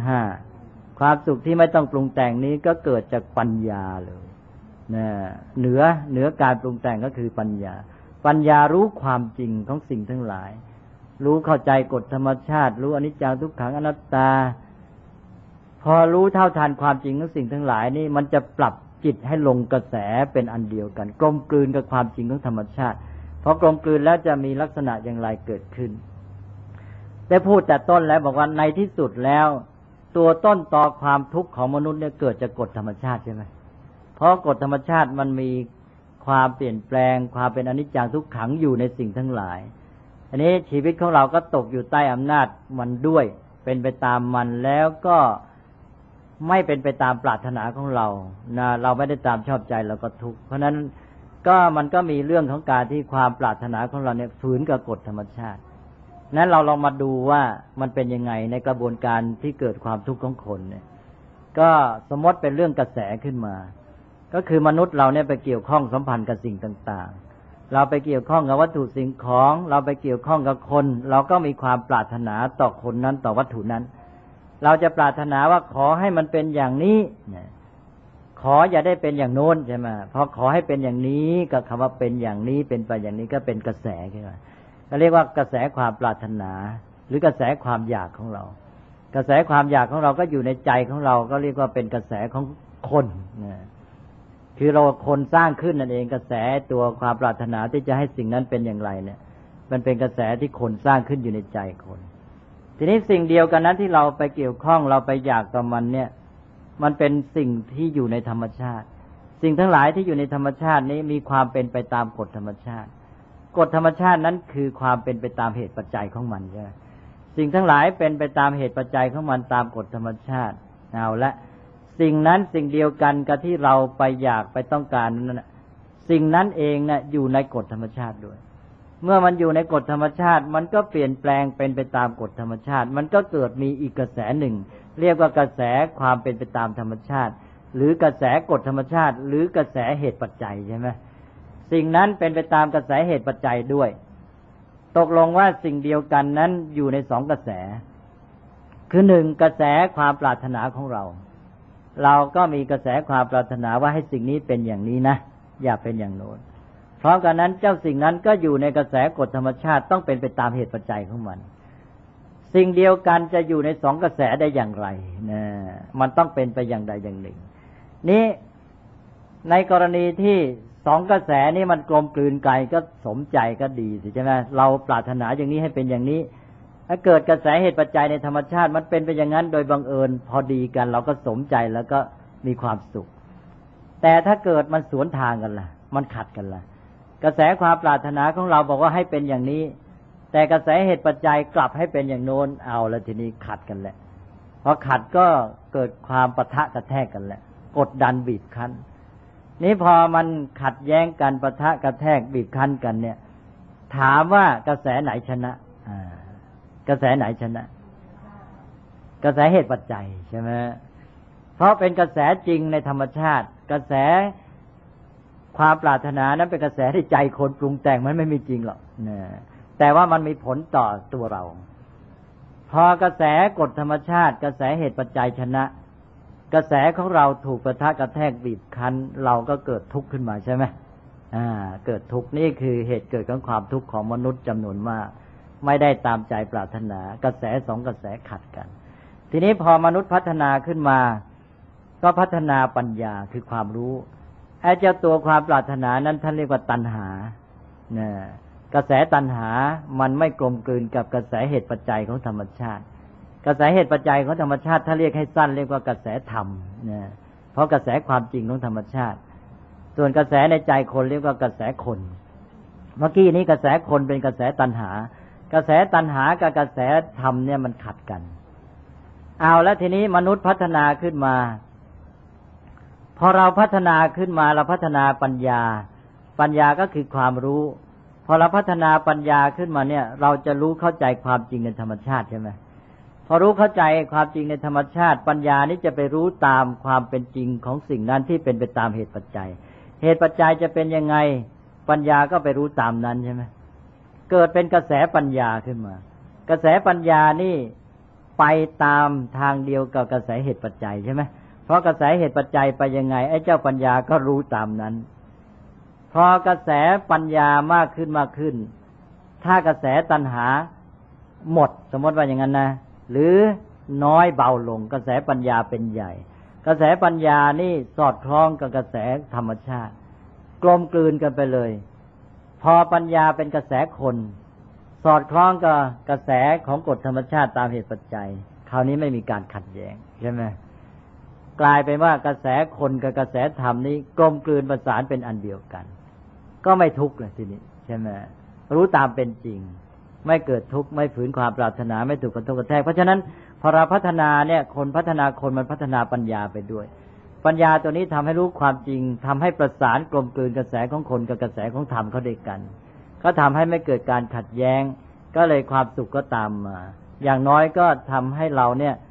5ความสุขที่ไม่ต้องปรุงแต่งนี้ก็เกิดจากปัญญาเลยนะเหนือการปรุงแต่งก็คือปัญญารู้ความจริงของสิ่งทั้งหลายรู้เข้าใจกฎธรรมชาติรู้อนิจจังทุกขังอนัตตาพอรู้เท่าทันความจริงของสิ่งทั้งหลายนี่มันจะปรับจิตให้ลงกระแสเป็นอันเดียวกันกลมกลืนกับความจริงของธรรมชาติพอกลมกลืนแล้วจะมีลักษณะอย่างไรเกิดขึ้นได้พูดแต่ต้นแล้วบอกว่าในที่สุดแล้วตัวต้นตอความทุกข์ของมนุษย์เนี่ยเกิดจากกฎธรรมชาติใช่ไหมเพราะกฎธรรมชาติมันมีความเปลี่ยนแปลงความเป็นอนิจจังทุกขังอยู่ในสิ่งทั้งหลายอันนี้ชีวิตของเราก็ตกอยู่ใต้อำนาจมันด้วยเป็นไปตามมันแล้วก็ไม่เป็นไปตามปรารถนาของเรานะเราไม่ได้ตามชอบใจเราก็ทุกข์เพราะนั้นก็มันก็มีเรื่องของการที่ความปรารถนาของเราเนี่ยฝืนกับกฎธรรมชาตินั้นเราลองมาดูว่ามันเป็นยังไงในกระบวนการที่เกิดความทุกข์ของคนเนี่ยก็สมมติเป็นเรื่องกระแสขึ้นมาก็คือมนุษย์เราเนี่ยไปเกี่ยวข้องสัมพันธ์กับสิ่งต่างๆเราไปเกี่ยวข้องกับวัตถุสิ่งของเราไปเกี่ยวข้องกับคนเราก็มีความปรารถนาต่อคนนั้นต่อวัตถุนั้นเราจะปรารถนาว่าขอให้มันเป็นอย่างนี้ขออย่าได้เป็นอย่างโน้นใช่ไหมพอขอให้เป็นอย่างนี้ก็คำว่าเป็นอย่างนี้เป็นไปอย่างนี้ก็เป็นกระแสขึ้นมาก็เรียกว่ากระแสความปรารถนาหรือกระแสความอยากของเรากระแสความอยากของเราก็อยู่ในใจของเราก็เรียกว่าเป็นกระแสของคนคือเราคนสร้างขึ้นนั่นเองกระแสตัวความปรารถนาที่จะให้สิ่งนั้นเป็นอย่างไรเนี่ยมันเป็นกระแสที่คนสร้างขึ้นอยู่ในใจคนทีนี้สิ่งเดียวกันนั้นที่เราไปเกี่ยวข้องเราไปอยากกับมันเนี่ยมันเป็นสิ่งที่อยู่ในธรรมชาติสิ่งทั้งหลายที่อยู่ในธรรมชาตินี้มีความเป็นไปตามกฎธรรมชาติกฎธรรมชาตินั้นคือความเป็นไปตามเหตุปัจจัยของมันใช่ไหมสิ่งทั้งหลายเป็นไปตามเหตุปัจจัยของมันตามกฎธรรมชาติเอาละสิ่งนั้นสิ่งเดียวกันกับที่เราไปอยากไปต้องการนั้นสิ่งนั้นเองนะอยู่ในกฎธรรมชาติด้วยเมื่อมันอยู่ในกฎธรรมชาติมันก็เปลี่ยนแปลงเป็นไปตามกฎธรรมชาติมันก็เกิดมีอีกกระแสหนึ่งเรียกว่ากระแสความเป็นไปตามธรรมชาติหรือกระแสกฎธรรมชาติหรือกระแสเหตุปัจจัยใช่ไหมสิ่งนั้นเป็นไปตามกระแสเหตุปัจจัยด้วยตกลงว่าสิ่งเดียวกันนั้นอยู่ในสองกระแสคือหนึ่งกระแสความปรารถนาของเราเราก็มีกระแสความปรารถนาว่าให้สิ่งนี้เป็นอย่างนี้นะอย่าเป็นอย่างโน้นเพราะกันนั้นเจ้าสิ่งนั้นก็อยู่ในกระแสกฎธรรมชาติต้องเป็นไปตามเหตุปัจจัยของมันสิ่งเดียวกันจะอยู่ในสองกระแสได้อย่างไรนะมันต้องเป็นไปอย่างใดอย่างหนึ่งนี้ในกรณีที่สองกระแสนี้มันกลมกลืนกันก็สมใจก็ดีสิใช่ไหมเราปรารถนาอย่างนี้ให้เป็นอย่างนี้ถ้าเกิดกระแสเหตุปัจจัยในธรรมชาติมันเป็นไปอย่างนั้นโดยบังเอิญพอดีกันเราก็สมใจแล้วก็มีความสุขแต่ถ้าเกิดมันสวนทางกันล่ะมันขัดกันล่ะกระแสความปรารถนาของเราบอกว่าให้เป็นอย่างนี้แต่กระแสเหตุปัจจัยกลับให้เป็นอย่างโน้นเอาแล้วทีนี้ขัดกันแหละพอขัดก็เกิดความปะทะกระแทกกันแหละกดดันบีบคั้นนี้พอมันขัดแย้งกันปะทะกระแทกบีบคั้นกันเนี่ยถามว่ากระแสไหนชนะกระแสไหนชนะกระแสเหตุปัจจัยใช่ไหมเพราะเป็นกระแสจริงในธรรมชาติกระแสความปรารถนานั้นเป็นกระแสที่ใจคนปรุงแต่งมันไม่มีจริงหรอกแต่ว่ามันมีผลต่อตัวเราพอกระแสกฎธรรมชาติกระแสเหตุปัจจัยชนะกระแสของเราถูกปะทะกระแทกบีบคั้นเราก็เกิดทุกข์ขึ้นมาใช่ไหมเกิดทุกข์นี่คือเหตุเกิดของความทุกข์ของมนุษย์จำนวนมากไม่ได้ตามใจปรารถนากระแสสองกระแสขัดกันทีนี้พอมนุษย์พัฒนาขึ้นมาก็พัฒนาปัญญาคือความรู้ไอ้เจ้าตัวความปรารถนานั้นท่านเรียกว่าตัณหาเนี่ยกระแสตัณหามันไม่กลมกลืนกับกระแสเหตุปัจจัยของธรรมชาติกระแสเหตุปัจจัยของธรรมชาติถ้าเรียกให้สั้นเรียกว่ากระแสธรรมเนี่ยเพราะกระแสความจริงของธรรมชาติส่วนกระแสในใจคนเรียกว่ากระแสคนเมื่อกี้นี้กระแสคนเป็นกระแสตัณหากระแสตัณหากับกระแสธรรมเนี่ยมันขัดกันเอาแล้วทีนี้มนุษย์พัฒนาขึ้นมาพอเราพัฒนาขึ้นมาเราพัฒนาปัญญาปัญญาก็คือความรู้พอเราพัฒนาปัญญาขึ้นมาเนี่ยเราจะรู้เข้าใจความจริงในธรรมชาติใช่ไหมพอรู้เข้าใจความจริงในธรรมชาติปัญญานี้จะไปรู้ตามความเป็นจริงของสิ่งนั้นที่เป็นไปตามเหตุปัจจัยเหตุปัจจัยจะเป็นยังไงปัญญาก็ไปรู้ตามนั้นใช่ไหมเกิดเป็นกระแสปัญญาขึ้นมากระแสปัญญานี่ไปตามทางเดียวกับกระแสเหตุปัจจัยใช่ไหมเพราะกระแสเหตุปัจจัยไปยังไงไอ้เจ้าปัญญาก็รู้ตามนั้นพอกระแสปัญญามากขึ้นมากขึ้นถ้ากระแสตัณหาหมดสมมติว่าอย่างนั้นนะหรือน้อยเบาลงกระแสปัญญาเป็นใหญ่กระแสปัญญานี่สอดคล้องกับกระแสธรรมชาติกลมกลืนกันไปเลยพอปัญญาเป็นกระแสคนสอดคล้องกับกระแสของกฎธรรมชาติตามเหตุปัจจัยคราวนี้ไม่มีการขัดแย้งใช่ไหมกลายเป็นว่ากระแสคนกับกระแสธรรมนี้กลมกลืนประสานเป็นอันเดียวกันก็ไม่ทุกข์เลยทีนี้ใช่ไหมรู้ตามเป็นจริงไม่เกิดทุกข์ไม่ฝืนความปรารถนาไม่ถูกกระทบกระแทกเพราะฉะนั้นพอเราพัฒนาเนี่ยคนพัฒนาคนมันพัฒนาปัญญาไปด้วยปัญญาตัวนี้ทำให้รู้ความจริงทำให้ประสานกลมกลืนกระแสของคนกับกระแสของธรรมเข้าด้วยกันก็ทำให้ไม่เกิดการขัดแย้งก็เลยความสุขก็ตามมาอย่างน้อยก็ทำให้เราเนี่ย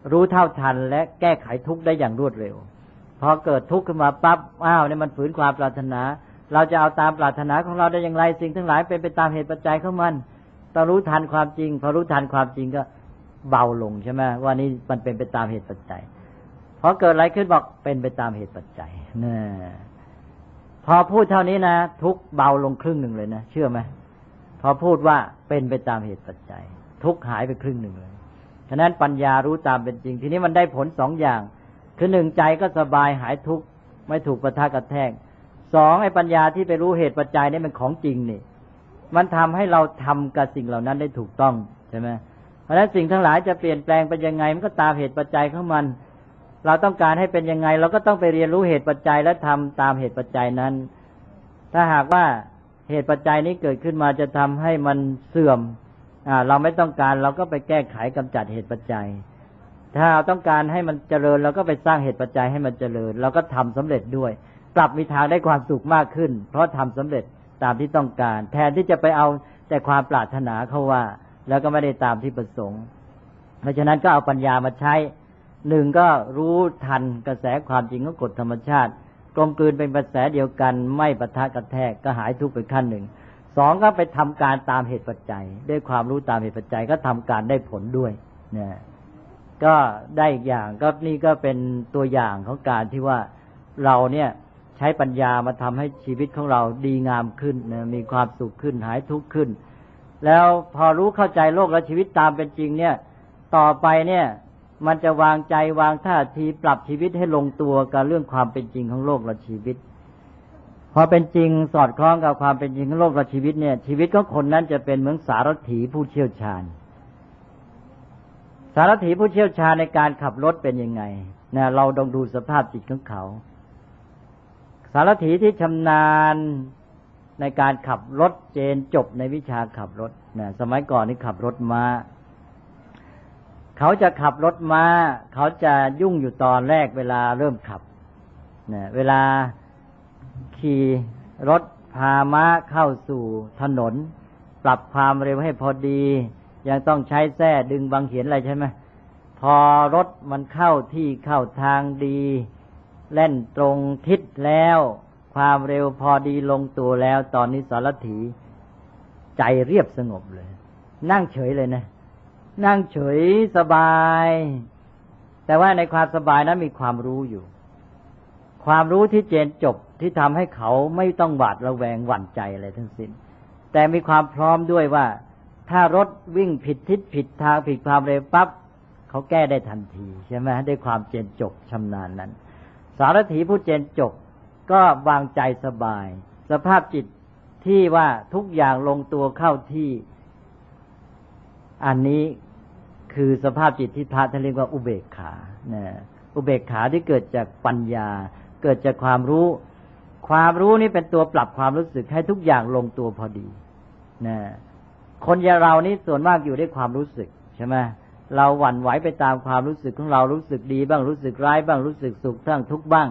รู้เท่าทันและแก้ไขทุกข์ได้อย่างรวดเร็วพอเกิดทุกข์ขึ้นมาปั๊บเนี่ยมันฝืนความปรารถนาเราจะเอาตามปรารถนาของเราได้อย่างไรสิ่งทั้งหลายเป็นไปตามเหตุปัจจัยของมันต้องรู้ทันความจริงพอรู้ทันความจริงก็เบาลงใช่ไหมว่านี่มันเป็นไปตามเหตุปัจจัยพอเกิดอะไรขึ้นบอกเป็นไปตามเหตุปัจจัยนะพอพูดเท่านี้นะทุกเบาลงครึ่งหนึ่งเลยนะเชื่อไหมพอพูดว่าเป็นไปตามเหตุปัจจัยทุกหายไปครึ่งหนึ่งเลยฉะนั้นปัญญารู้ตามเป็นจริงทีนี้มันได้ผลสองอย่างคือหนึ่งใจก็สบายหายทุกข์ไม่ถูกประทะกระแทกสองไอ้ปัญญาที่ไปรู้เหตุปัจจัยนี่มันของจริงนี่มันทำให้เราทำกับสิ่งเหล่านั้นได้ถูกต้องใช่ไหมเพราะฉะนั้นสิ่งทั้งหลายจะเปลี่ยนแปลงไปยังไงมันก็ตามเหตุปัจจัยของมันเราต้องการให้เป็นยังไงเราก็ต้องไปเรียนรู้เหตุปัจจัยและทำตามเหตุปัจจัยนั้นถ้าหากว่าเหตุปัจจัยนี้เกิดขึ้นมาจะทำให้มันเสื่อมเราไม่ต้องการเราก็ไปแก้ไขกำจัดเหตุปัจจัยถ้าเราต้องการให้มันเจริญเราก็ไปสร้างเหตุปัจจัยให้มันเจริญเราก็ทำสำเร็จด้วยกลับมีทางได้ความสุขมากขึ้นเพราะทำสำเร็จตามที่ต้องการแทนที่จะไปเอาแต่ความปรารถนาเขาว่าแล้วก็ไม่ได้ตามที่ประสงค์เพราะฉะนั้นก็เอาปัญญามาใช้หนึ่งก็รู้ทันกระแสความจริงของกฎธรรมชาติกลมกลืนเป็นกระแสเดียวกันไม่ปะทะกระแทกก็หายทุกข์ไปขั้นหนึ่งสองก็ไปทำการตามเหตุปัจจัยด้วยความรู้ตามเหตุปัจจัยก็ทำการได้ผลด้วยเนี่ยก็ได้อีกอย่างก็นี่ก็เป็นตัวอย่างของการที่ว่าเราเนี่ยใช้ปัญญามาทำให้ชีวิตของเราดีงามขึ้นนะมีความสุขขึ้นหายทุกข์ขึ้นแล้วพอรู้เข้าใจโลกและชีวิตตามเป็นจริงเนี่ยต่อไปเนี่ยมันจะวางใจวางท่าทีปรับชีวิตให้ลงตัวกับเรื่องความเป็นจริงของโลกและชีวิตพอเป็นจริงสอดคล้องกับความเป็นจริงของโลกและชีวิตเนี่ยชีวิตของคนนั้นจะเป็นเหมือนสารถีผู้เชี่ยวชาญสารถีผู้เชี่ยวชาญในการขับรถเป็นยังไงนะเราต้องดูสภาพจิตของเขาสารถีที่ชำนาญในการขับรถเจนจบในวิชาขับรถนะสมัยก่อนนี่ขับรถม้าเขาจะขับรถม้าเขาจะยุ่งอยู่ตอนแรกเวลาเริ่มขับนะเวลาขี่รถพาม้าเข้าสู่ถนนปรับความเร็วให้พอดียังต้องใช้แส้ดึงบังเหียนอะไรใช่ไหมพอรถมันเข้าที่เข้าทางดีแล่นตรงทิศแล้วความเร็วพอดีลงตัวแล้วตอนนี้สารถีใจเรียบสงบเลยนั่งเฉยเลยนะนั่งเฉยสบายแต่ว่าในความสบายนั้นมีความรู้อยู่ความรู้ที่เจนจบที่ทำให้เขาไม่ต้องหวาดระแวงหวั่นใจอะไรทั้งสิ้นแต่มีความพร้อมด้วยว่าถ้ารถวิ่งผิดทิศผิดทางผิดความเร็วปั๊บเขาแก้ได้ทันทีใช่ไหมด้วยความเจนจบชำนาญนั้นสารถีผู้เจนจบก็วางใจสบายสภาพจิตที่ว่าทุกอย่างลงตัวเข้าที่อันนี้คือสภาพจิตที่พระท่านเรียกว่าอุเบกขาอุเบกขาที่เกิดจากปัญญาเกิดจากความรู้ความรู้นี่เป็นตัวปรับความรู้สึกให้ทุกอย่างลงตัวพอดีคนอย่างเรานี่ส่วนมากอยู่ด้วยความรู้สึกใช่ไหมเราหวั่นไหวไปตามความรู้สึกของเรารู้สึกดีบ้างรู้สึกร้ายบ้างรู้สึกสุขบ้างทุกข์บ้าง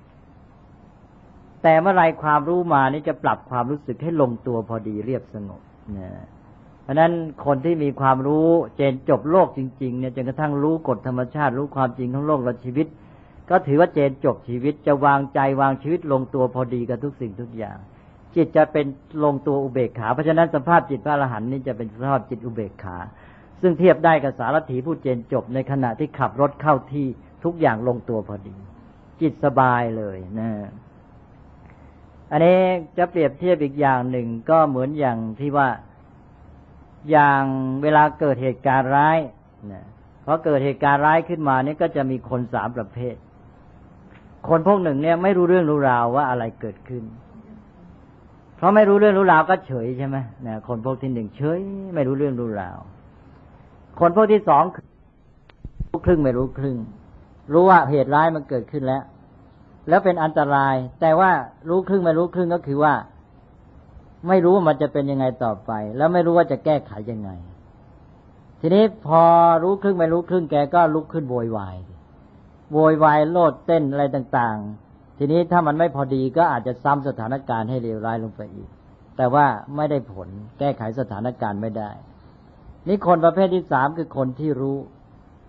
แต่เมื่อไรความรู้มานี่จะปรับความรู้สึกให้ลงตัวพอดีเรียบสงบเพราะนั้นคนที่มีความรู้เจนจบโลกจริงๆเนี่ยจนกระทั่งรู้กฎธรรมชาติรู้ความจริงของโลกและชีวิตก็ถือว่าเจนจบชีวิตจะวางใจวางชีวิตลงตัวพอดีกับทุกสิ่งทุกอย่างจิตจะเป็นลงตัวอุเบกขาเพราะฉะนั้นสภาพจิตพระอรหันต์นี่จะเป็นสภาพจิตอุเบกขาซึ่งเทียบได้กับสารถีผู้เจนจบในขณะที่ขับรถเข้าที่ทุกอย่างลงตัวพอดีจิตสบายเลยนะอันนี้จะเปรียบเทียบอีกอย่างหนึ่งก็เหมือนอย่างที่ว่าอย่างเวลาเกิดเหตุการณ์ร้ายพอเกิดเหตุการณ์ร้ายขึ้นมานี่ก็จะมีคนสามประเภทคนพวกหนึ่งเนี่ยไม่รู้เรื่องรู้ราวว่าอะไรเกิดขึ้นเพราะไม่รู้เรื่องรู้ราวก็เฉยใช่ไหมคนพวกที่หนึ่งเฉยไม่รู้เรื่องรู้ราวคนพวกที่สองรู้ครึ่งไม่รู้ครึ่งรู้ว่าเหตุร้ายมันเกิดขึ้นแล้วเป็นอันตรายแต่ว่ารู้ครึ่งไม่รู้ครึ่งก็คือว่าไม่รู้ว่ามันจะเป็นยังไงต่อไปแล้วไม่รู้ว่าจะแก้ไขยังไงทีนี้พอรู้ครึ่งไม่รู้ครึ่งแกก็ลุกขึ้นโวยวายโลดเต้นอะไรต่างๆทีนี้ถ้ามันไม่พอดีก็อาจจะซ้ำสถานการณ์ให้เลวร้ายลงไปอีกแต่ว่าไม่ได้ผลแก้ไขสถานการณ์ไม่ได้นี่คนประเภทที่สามคือคนที่รู้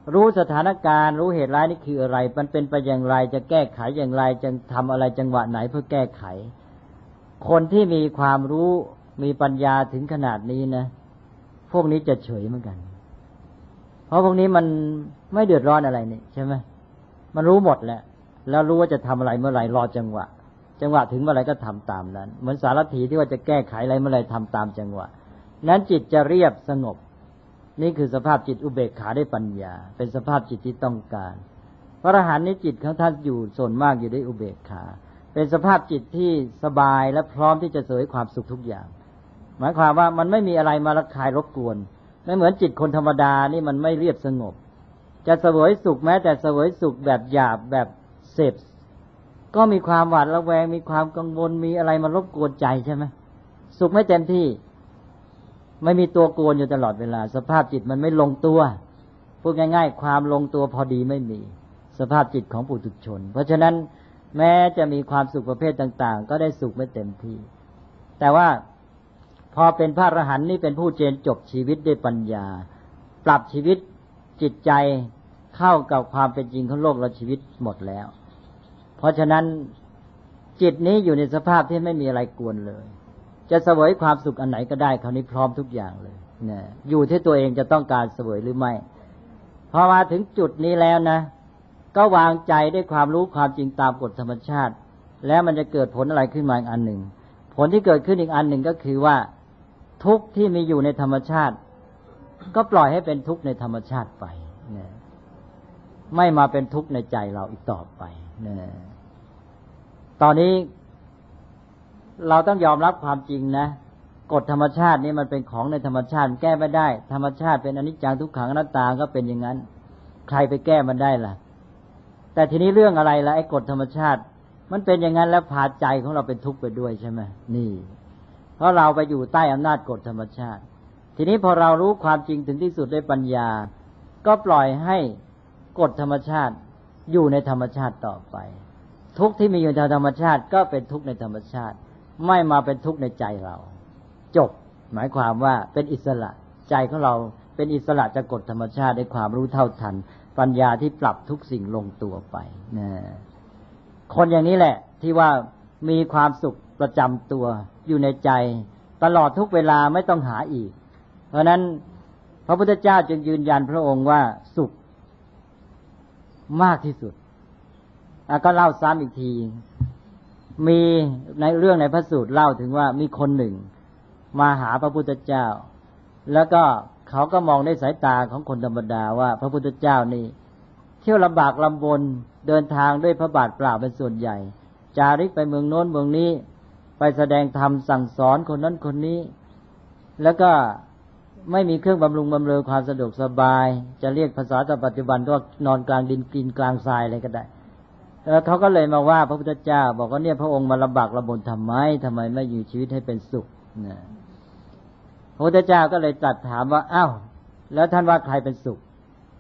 รู้สถานการณ์รู้เหตุร้ายนี่คืออะไรมันเป็นไปอย่างไรจะแก้ไขอย่างไรจะทำอะไรจังหวะไหนเพื่อแก้ไขคนที่มีความรู้มีปัญญาถึงขนาดนี้นะพวกนี้จะเฉยเหมือนกันเพราะพวกนี้มันไม่เดือดร้อนอะไรนี่ใช่ไหมมันรู้หมดแหละแล้วรู้ว่าจะทำอะไรเมื่อไหร่รอจังหวะถึงเมื่อไหร่ก็ทำตามนั้นเหมือนสารถีที่ว่าจะแก้ไขอะไรเมื่อไหร่ทำตามจังหวะนั้นจิตจะเรียบสงบนี่คือสภาพจิตอุเบกขาได้ปัญญาเป็นสภาพจิตที่ต้องการพระอรหันต์นี้จิตของท่านอยู่ส่วนมากอยู่ด้วยอุเบกขาเป็นสภาพจิตที่สบายและพร้อมที่จะเสวยความสุขทุกอย่างหมายความว่ามันไม่มีอะไรมาระคายรบกวนไม่เหมือนจิตคนธรรมดานี่มันไม่เรียบสงบจะเสวยสุขแม้แต่เสวยสุขแบบหยาบแบบเสพก็มีความหวาดระแวงมีความกังวลมีอะไรมารบกวนใจใช่ไหมสุขไม่เต็มที่ไม่มีตัวกวนอยู่ตลอดเวลาสภาพจิตมันไม่ลงตัวพูดง่ายๆความลงตัวพอดีไม่มีสภาพจิตของปุถุชนเพราะฉะนั้นแม้จะมีความสุขประเภทต่างๆก็ได้สุขไม่เต็มที่แต่ว่าพอเป็นพระอรหันต์นี่เป็นผู้เจนจบชีวิตด้วยปัญญาปรับชีวิตจิตใจเข้ากับความเป็นจริงของโลกและชีวิตหมดแล้วเพราะฉะนั้นจิตนี้อยู่ในสภาพที่ไม่มีอะไรกวนเลยจะเสวยความสุขอันไหนก็ได้คราวนี้พร้อมทุกอย่างเลยนะอยู่ที่ตัวเองจะต้องการเสวยหรือไม่พอมาถึงจุดนี้แล้วนะก็วางใจด้วยความรู้ความจริงตามกฎธรรมชาติแล้วมันจะเกิดผลอะไรขึ้นมาอีกอันหนึ่งผลที่เกิดขึ้นอีกอันหนึ่งก็คือว่าทุกข์ที่มีอยู่ในธรรมชาติก็ปล่อยให้เป็นทุกข์ในธรรมชาติไปนะไม่มาเป็นทุกข์ในใจเราอีกต่อไปนะตอนนี้เราต้องยอมรับความจริงนะกฎธรรมชาตินี่มันเป็นของในธรรมชาติแก้ไม่ได้ธรรมชาติเป็นอนิจจังทุกขังอนัตตาก็เป็นอย่างนั้นใครไปแก้มันได้ล่ะแต่ทีนี้เรื่องอะไรล่ะไอ้กฎธรรมชาติมันเป็นอย่างนั้นแล้วพาใจของเราเป็นทุกข์ไปด้วยใช่ไหมนี่เพราะเราไปอยู่ใต้อำนาจกฎธรรมชาติทีนี้พอเรารู้ความจริงถึงที่สุดด้วยปัญญาก็ปล่อยให้กฎธรรมชาติอยู่ในธรรมชาติต่อไปทุกข์ที่มีอยู่ในธรรมชาติก็เป็นทุกข์ในธรรมชาติไม่มาเป็นทุกข์ในใจเราจบหมายความว่าเป็นอิสระใจของเราเป็นอิสระจากกฎธรรมชาติด้วยความรู้เท่าทันปัญญาที่ปรับทุกสิ่งลงตัวไปนะคนอย่างนี้แหละที่ว่ามีความสุขประจำตัวอยู่ในใจตลอดทุกเวลาไม่ต้องหาอีกเพราะนั้นพระพุทธเจ้าจึงยืนยันพระองค์ว่าสุขมากที่สุดก็เล่าซ้ำอีกทีมีในเรื่องในพระสูตรเล่าถึงว่ามีคนหนึ่งมาหาพระพุทธเจ้าแล้วก็เขาก็มองในสายตาของคนธรรมดาว่าพระพุทธเจ้านี่เที่ยวลำบากลำบนเดินทางด้วยพระบาทเปล่าเป็นส่วนใหญ่จาริกไปเมืองโน้นเมืองนี้ไปแสดงธรรมสั่งสอนคนนั้นคนนี้แล้วก็ไม่มีเครื่องบำรุงบำเรอความสะดวกสบายจะเรียกภาษาปัจจุบันว่านอนกลางดินกินกลางทรายอะไรก็ได้เขาก็เลยมาว่าพระพุทธเจ้าบอกว่าเนี่ยพระองค์มาลำบากลำบนทำไมไม่อยู่ชีวิตให้เป็นสุขนะพระพุทธเจ้าก็เลยตรัสถามว่าอ้าวแล้วท่านว่าใครเป็นสุข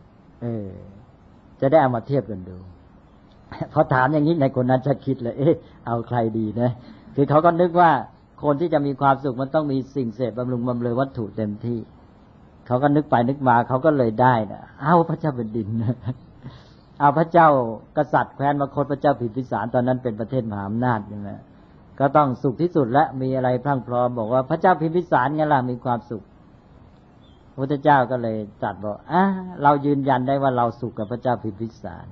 จะได้เอามาเทียบกันดูพอถามอย่างนี้ในคนนั้นจะคิดเลยเอาใครดีนะคือเขาก็นึกว่าคนที่จะมีความสุขมันต้องมีสิ่งเสพบำรุงบำเรอวัตถุเต็มที่เขาก็นึกไปนึกมาเขาก็เลยได้นะเอาพระเจ้าแผ่นดินเอาพระเจ้ากษัตริย์แคว้นมคธพระเจ้าพิมพิสารตอนนั้นเป็นประเทศมหาอำนาจใช่ไหมก็ต้องสุขที่สุดและมีอะไรพรั่งพร้อมบอกว่าพระเจ้าพิมพิสารไงล่ะมีความสุขพระพุทธเจ้าก็เลยตรัสบอกเรายืนยันได้ว่าเราสุขกับพระเจ้าพิมพิสาร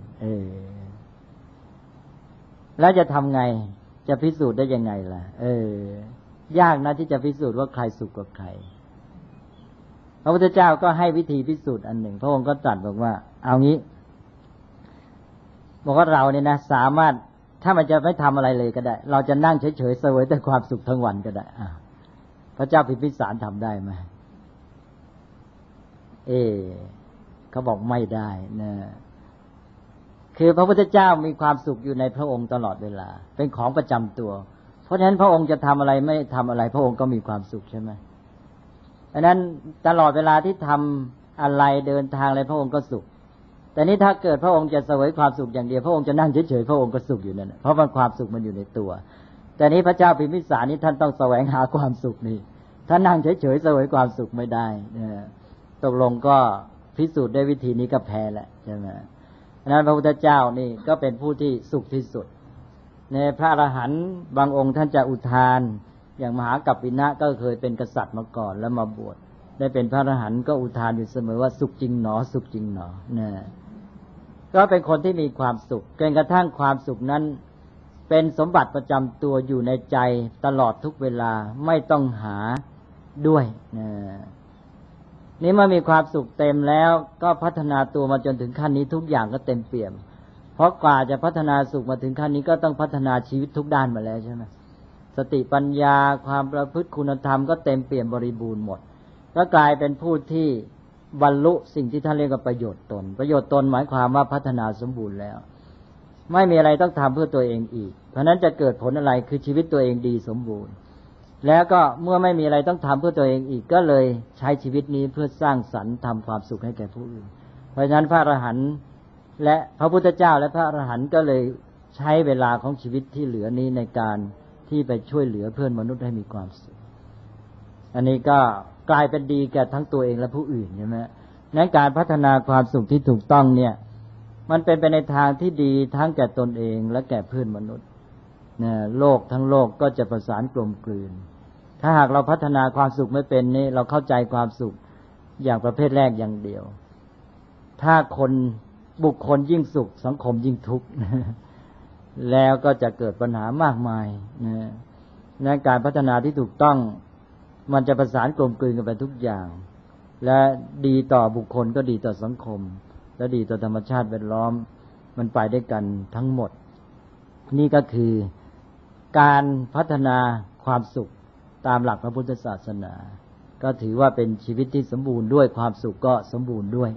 แล้วจะทำไงจะพิสูจน์ได้ยังไงล่ะยากนะที่จะพิสูจน์ว่าใครสุขกับใครพระพุทธเจ้าก็ให้วิธีพิสูจน์อันหนึ่งพระองค์ก็ตรัสบอกว่าเอางี้บอกว่าเราเนี่ยนะสามารถถ้ามันจะไม่ทำอะไรเลยก็ได้เราจะนั่งเฉยๆเสวยแต่ความสุขทั้งวันก็ได้พระเจ้าพิมพิสารทำได้ไหมเขาบอกไม่ได้นะคือพระพุทธเจ้ามีความสุขอยู่ในพระองค์ตลอดเวลาเป็นของประจำตัวเพราะฉะนั้นพระองค์จะทำอะไรไม่ทำอะไรพระองค์ก็มีความสุขใช่ไหมดังนั้นตลอดเวลาที่ทำอะไรเดินทางอะไรพระองค์ก็สุขแต่นี้ถ้าเกิดพระองค์จะเสวยความสุขอย่างเดียวพระองค์จะนั่งเฉยๆพระองค์ก็สุขอยู่นั่นเพราะมันความสุขมันอยู่ในตัวแต่นี้พระเจ้าพิมพิสารนี้ท่านต้องแสวงหาความสุขนี่ถ้านั่งเฉยๆเสวยความสุขไม่ได้ตกลงก็พิสูจน์ด้วยวิธีนี้ก็แพ้แหละใช่ไหมนั้นพระพุทธเจ้านี่ก็เป็นผู้ที่สุขที่สุดในพระอรหันต์บางองค์ท่านจะอุทานอย่างมหากัปปินะก็เคยเป็นกษัตริย์มาก่อนแล้วมาบวชได้เป็นพระอรหันต์ก็อุทานอยู่เสมอว่าสุขจริงหนอสุขจริงหนอนะก็เป็นคนที่มีความสุขจนกระทั่งความสุขนั้นเป็นสมบัติประจำตัวอยู่ในใจตลอดทุกเวลาไม่ต้องหาด้วยนะนี่เมื่อมีความสุขเต็มแล้วก็พัฒนาตัวมาจนถึงขั้นนี้ทุกอย่างก็เต็มเปี่ยมเพราะกว่าจะพัฒนาสุขมาถึงขั้นนี้ก็ต้องพัฒนาชีวิตทุกด้านมาแล้วใช่ไหมสติปัญญาความประพฤติคุณธรรมก็เต็มเปี่ยมบริบูรณ์หมดก็กลายเป็นผู้ที่บรรลุสิ่งที่ท่านเรียกว่าประโยชน์ตนประโยชน์ตนหมายความว่าพัฒนาสมบูรณ์แล้วไม่มีอะไรต้องทำเพื่อตัวเองอีกเพราะนั้นจะเกิดผลอะไรคือชีวิตตัวเองดีสมบูรณ์แล้วก็เมื่อไม่มีอะไรต้องทำเพื่อตัวเองอีกก็เลยใช้ชีวิตนี้เพื่อสร้างสรรค์ทำความสุขให้แก่ผู้อื่นเพราะฉะนั้นพระอรหันต์และพระพุทธเจ้าและพระอรหันต์ก็เลยใช้เวลาของชีวิตที่เหลือนี้ในการที่ไปช่วยเหลือเพื่อนมนุษย์ให้มีความสุขอันนี้ก็กลายเป็นดีแก่ทั้งตัวเองและผู้อื่นใช่ไหมนั้นการพัฒนาความสุขที่ถูกต้องเนี่ยมันเป็นไปในทางที่ดีทั้งแก่ตนเองและแก่เพื่อนมนุษย์โลกทั้งโลกก็จะประสานกลมกลืนถ้าหากเราพัฒนาความสุขไม่เป็นนี่เราเข้าใจความสุขอย่างประเภทแรกอย่างเดียวถ้าบุคคลยิ่งสุขสังคมยิ่งทุกข์แล้วก็จะเกิดปัญหามากมายในการพัฒนาที่ถูกต้องมันจะประสานกลมกลืนกันไปทุกอย่างและดีต่อบุคคลก็ดีต่อสังคมและดีต่อธรรมชาติแวดล้อมมันไปด้วยกันทั้งหมดนี่ก็คือการพัฒนาความสุขตามหลักพระพุทธศาสนาก็ถือว่าเป็นชีวิตที่สมบูรณ์ด้วยความสุขก็สมบูรณ์ด้วย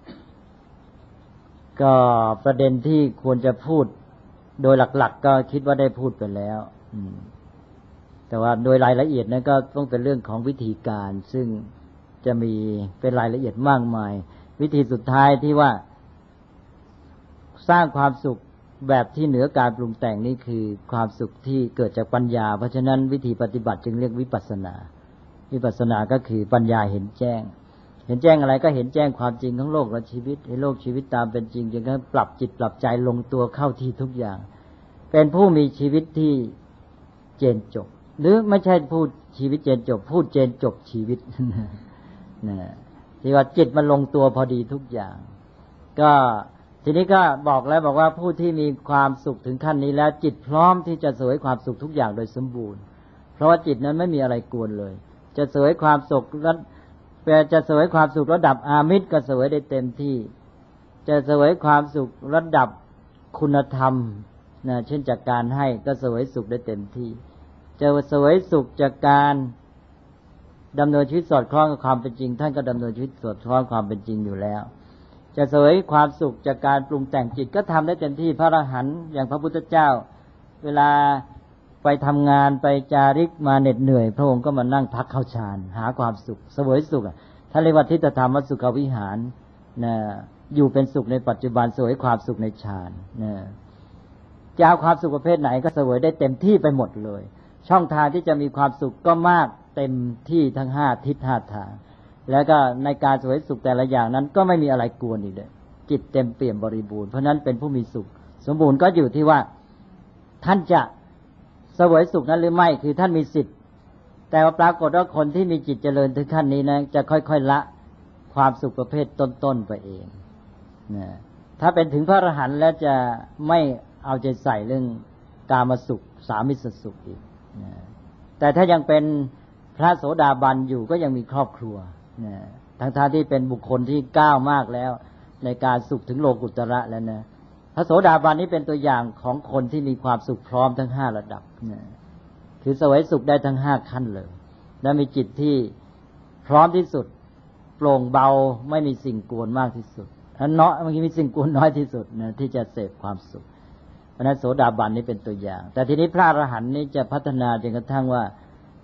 ก็ประเด็นที่ควรจะพูดโดยหลักๆก็คิดว่าได้พูดไปแล้วแต่ว่าโดยรายละเอียดนั้นก็ต้องเป็นเรื่องของวิธีการซึ่งจะมีเป็นรายละเอียดมากมายวิธีสุดท้ายที่ว่าสร้างความสุขแบบที่เหนือการปรุงแต่งนี่คือความสุขที่เกิดจากปัญญาเพราะฉะนั้นวิธีปฏิบัติจึงเรียกวิปัสสนาวิปัสสนาก็คือปัญญาเห็นแจ้งเห็นแจ้งอะไรก็เห็นแจ้งความจริงของโลกและชีวิตให้โลกชีวิตตามเป็นจริงจนกระทั่งปรับจิตปรับใจลงตัวเข้าที่ทุกอย่างเป็นผู้มีชีวิตที่เจนจบหรือไม่ใช่พูดชีวิตเจนจบพูดเจนจบชีวิตนะที่ว่าจิตมันลงตัวพอดีทุกอย่างก็ทีนี้ก็บอกว่าผู้ที่มีความสุขถึงขั้นนี้แล้วจิตพร้อมที่จะเสวยความสุขทุกอย่างโดยสมบูรณ์เพราะว่าจิตนั้นไม่มีอะไรกวนเลยจะเสวยความสุขแล้วจะเสวยความสุขระดับอามิตรก็เสวยได้เต็มที่จะเสวยความสุขระดับคุณธรรมนะเช่นจากการให้ก็เสวยสุขได้เต็มที่จะเสวยสุขจากการดำเนินชีวิตสอดคล้องกับความเป็นจริงท่านก็ดำเนินชีวิตสอดคล้องความเป็นจริงอยู่แล้วจะเสวยความสุขจากการปรุงแต่งจิตก็ทำได้เต็มที่พระอรหันต์อย่างพระพุทธเจ้าเวลาไปทำงานไปจาริกมาเหน็ดเหนื่อยพระองค์ก็มานั่งพักเข้าฌานหาความสุขเสวยสุขท่านเรียกว่าทิฏฐธรรมสุขวิหารนะอยู่เป็นสุขในปัจจุบันเสวยความสุขในฌานนะจะเอาความสุขประเภทไหนก็เสวยได้เต็มที่ไปหมดเลยช่องทางที่จะมีความสุขก็มากเต็มที่ทั้ง5ทิศ5ทางแล้วก็ในการเสวยสุขแต่ละอย่างนั้นก็ไม่มีอะไรกวนอีกเลยจิตเต็มเปี่ยมบริบูรณ์เพราะนั้นเป็นผู้มีสุขสมบูรณ์ก็อยู่ที่ว่าท่านจะเสวยสุขนั้นหรือไม่คือท่านมีสิทธิ์แต่ว่าปรากฏว่าคนที่มีจิตเจริญถึงขั้นนี้นะจะค่อยๆละความสุขประเภทต้นๆไปเองนะถ้าเป็นถึงพระอรหันต์แล้วจะไม่เอาใจใส่เรื่องกามสุขสามิสสุขอีกนะแต่ถ้ายังเป็นพระโสดาบันอยู่ก็ยังมีครอบครัวนะทั้งที่เป็นบุคคลที่ก้าวมากแล้วในการสุขถึงโลกุตระแล้วนะพระโสดาบันนี้เป็นตัวอย่างของคนที่มีความสุขพร้อมทั้ง5ระดับนะคือเสวยสุขได้ทั้ง5ขั้นเลยและมีจิตที่พร้อมที่สุดโปร่งเบาไม่มีสิ่งกวนมากที่สุดน้อยมีสิ่งกวนน้อยที่สุดนะที่จะเสพความสุขเพราะนั้นโสดาบันนี้เป็นตัวอย่างแต่ทีนี้พระอรหันต์นี้จะพัฒนาจนกระทั่งว่า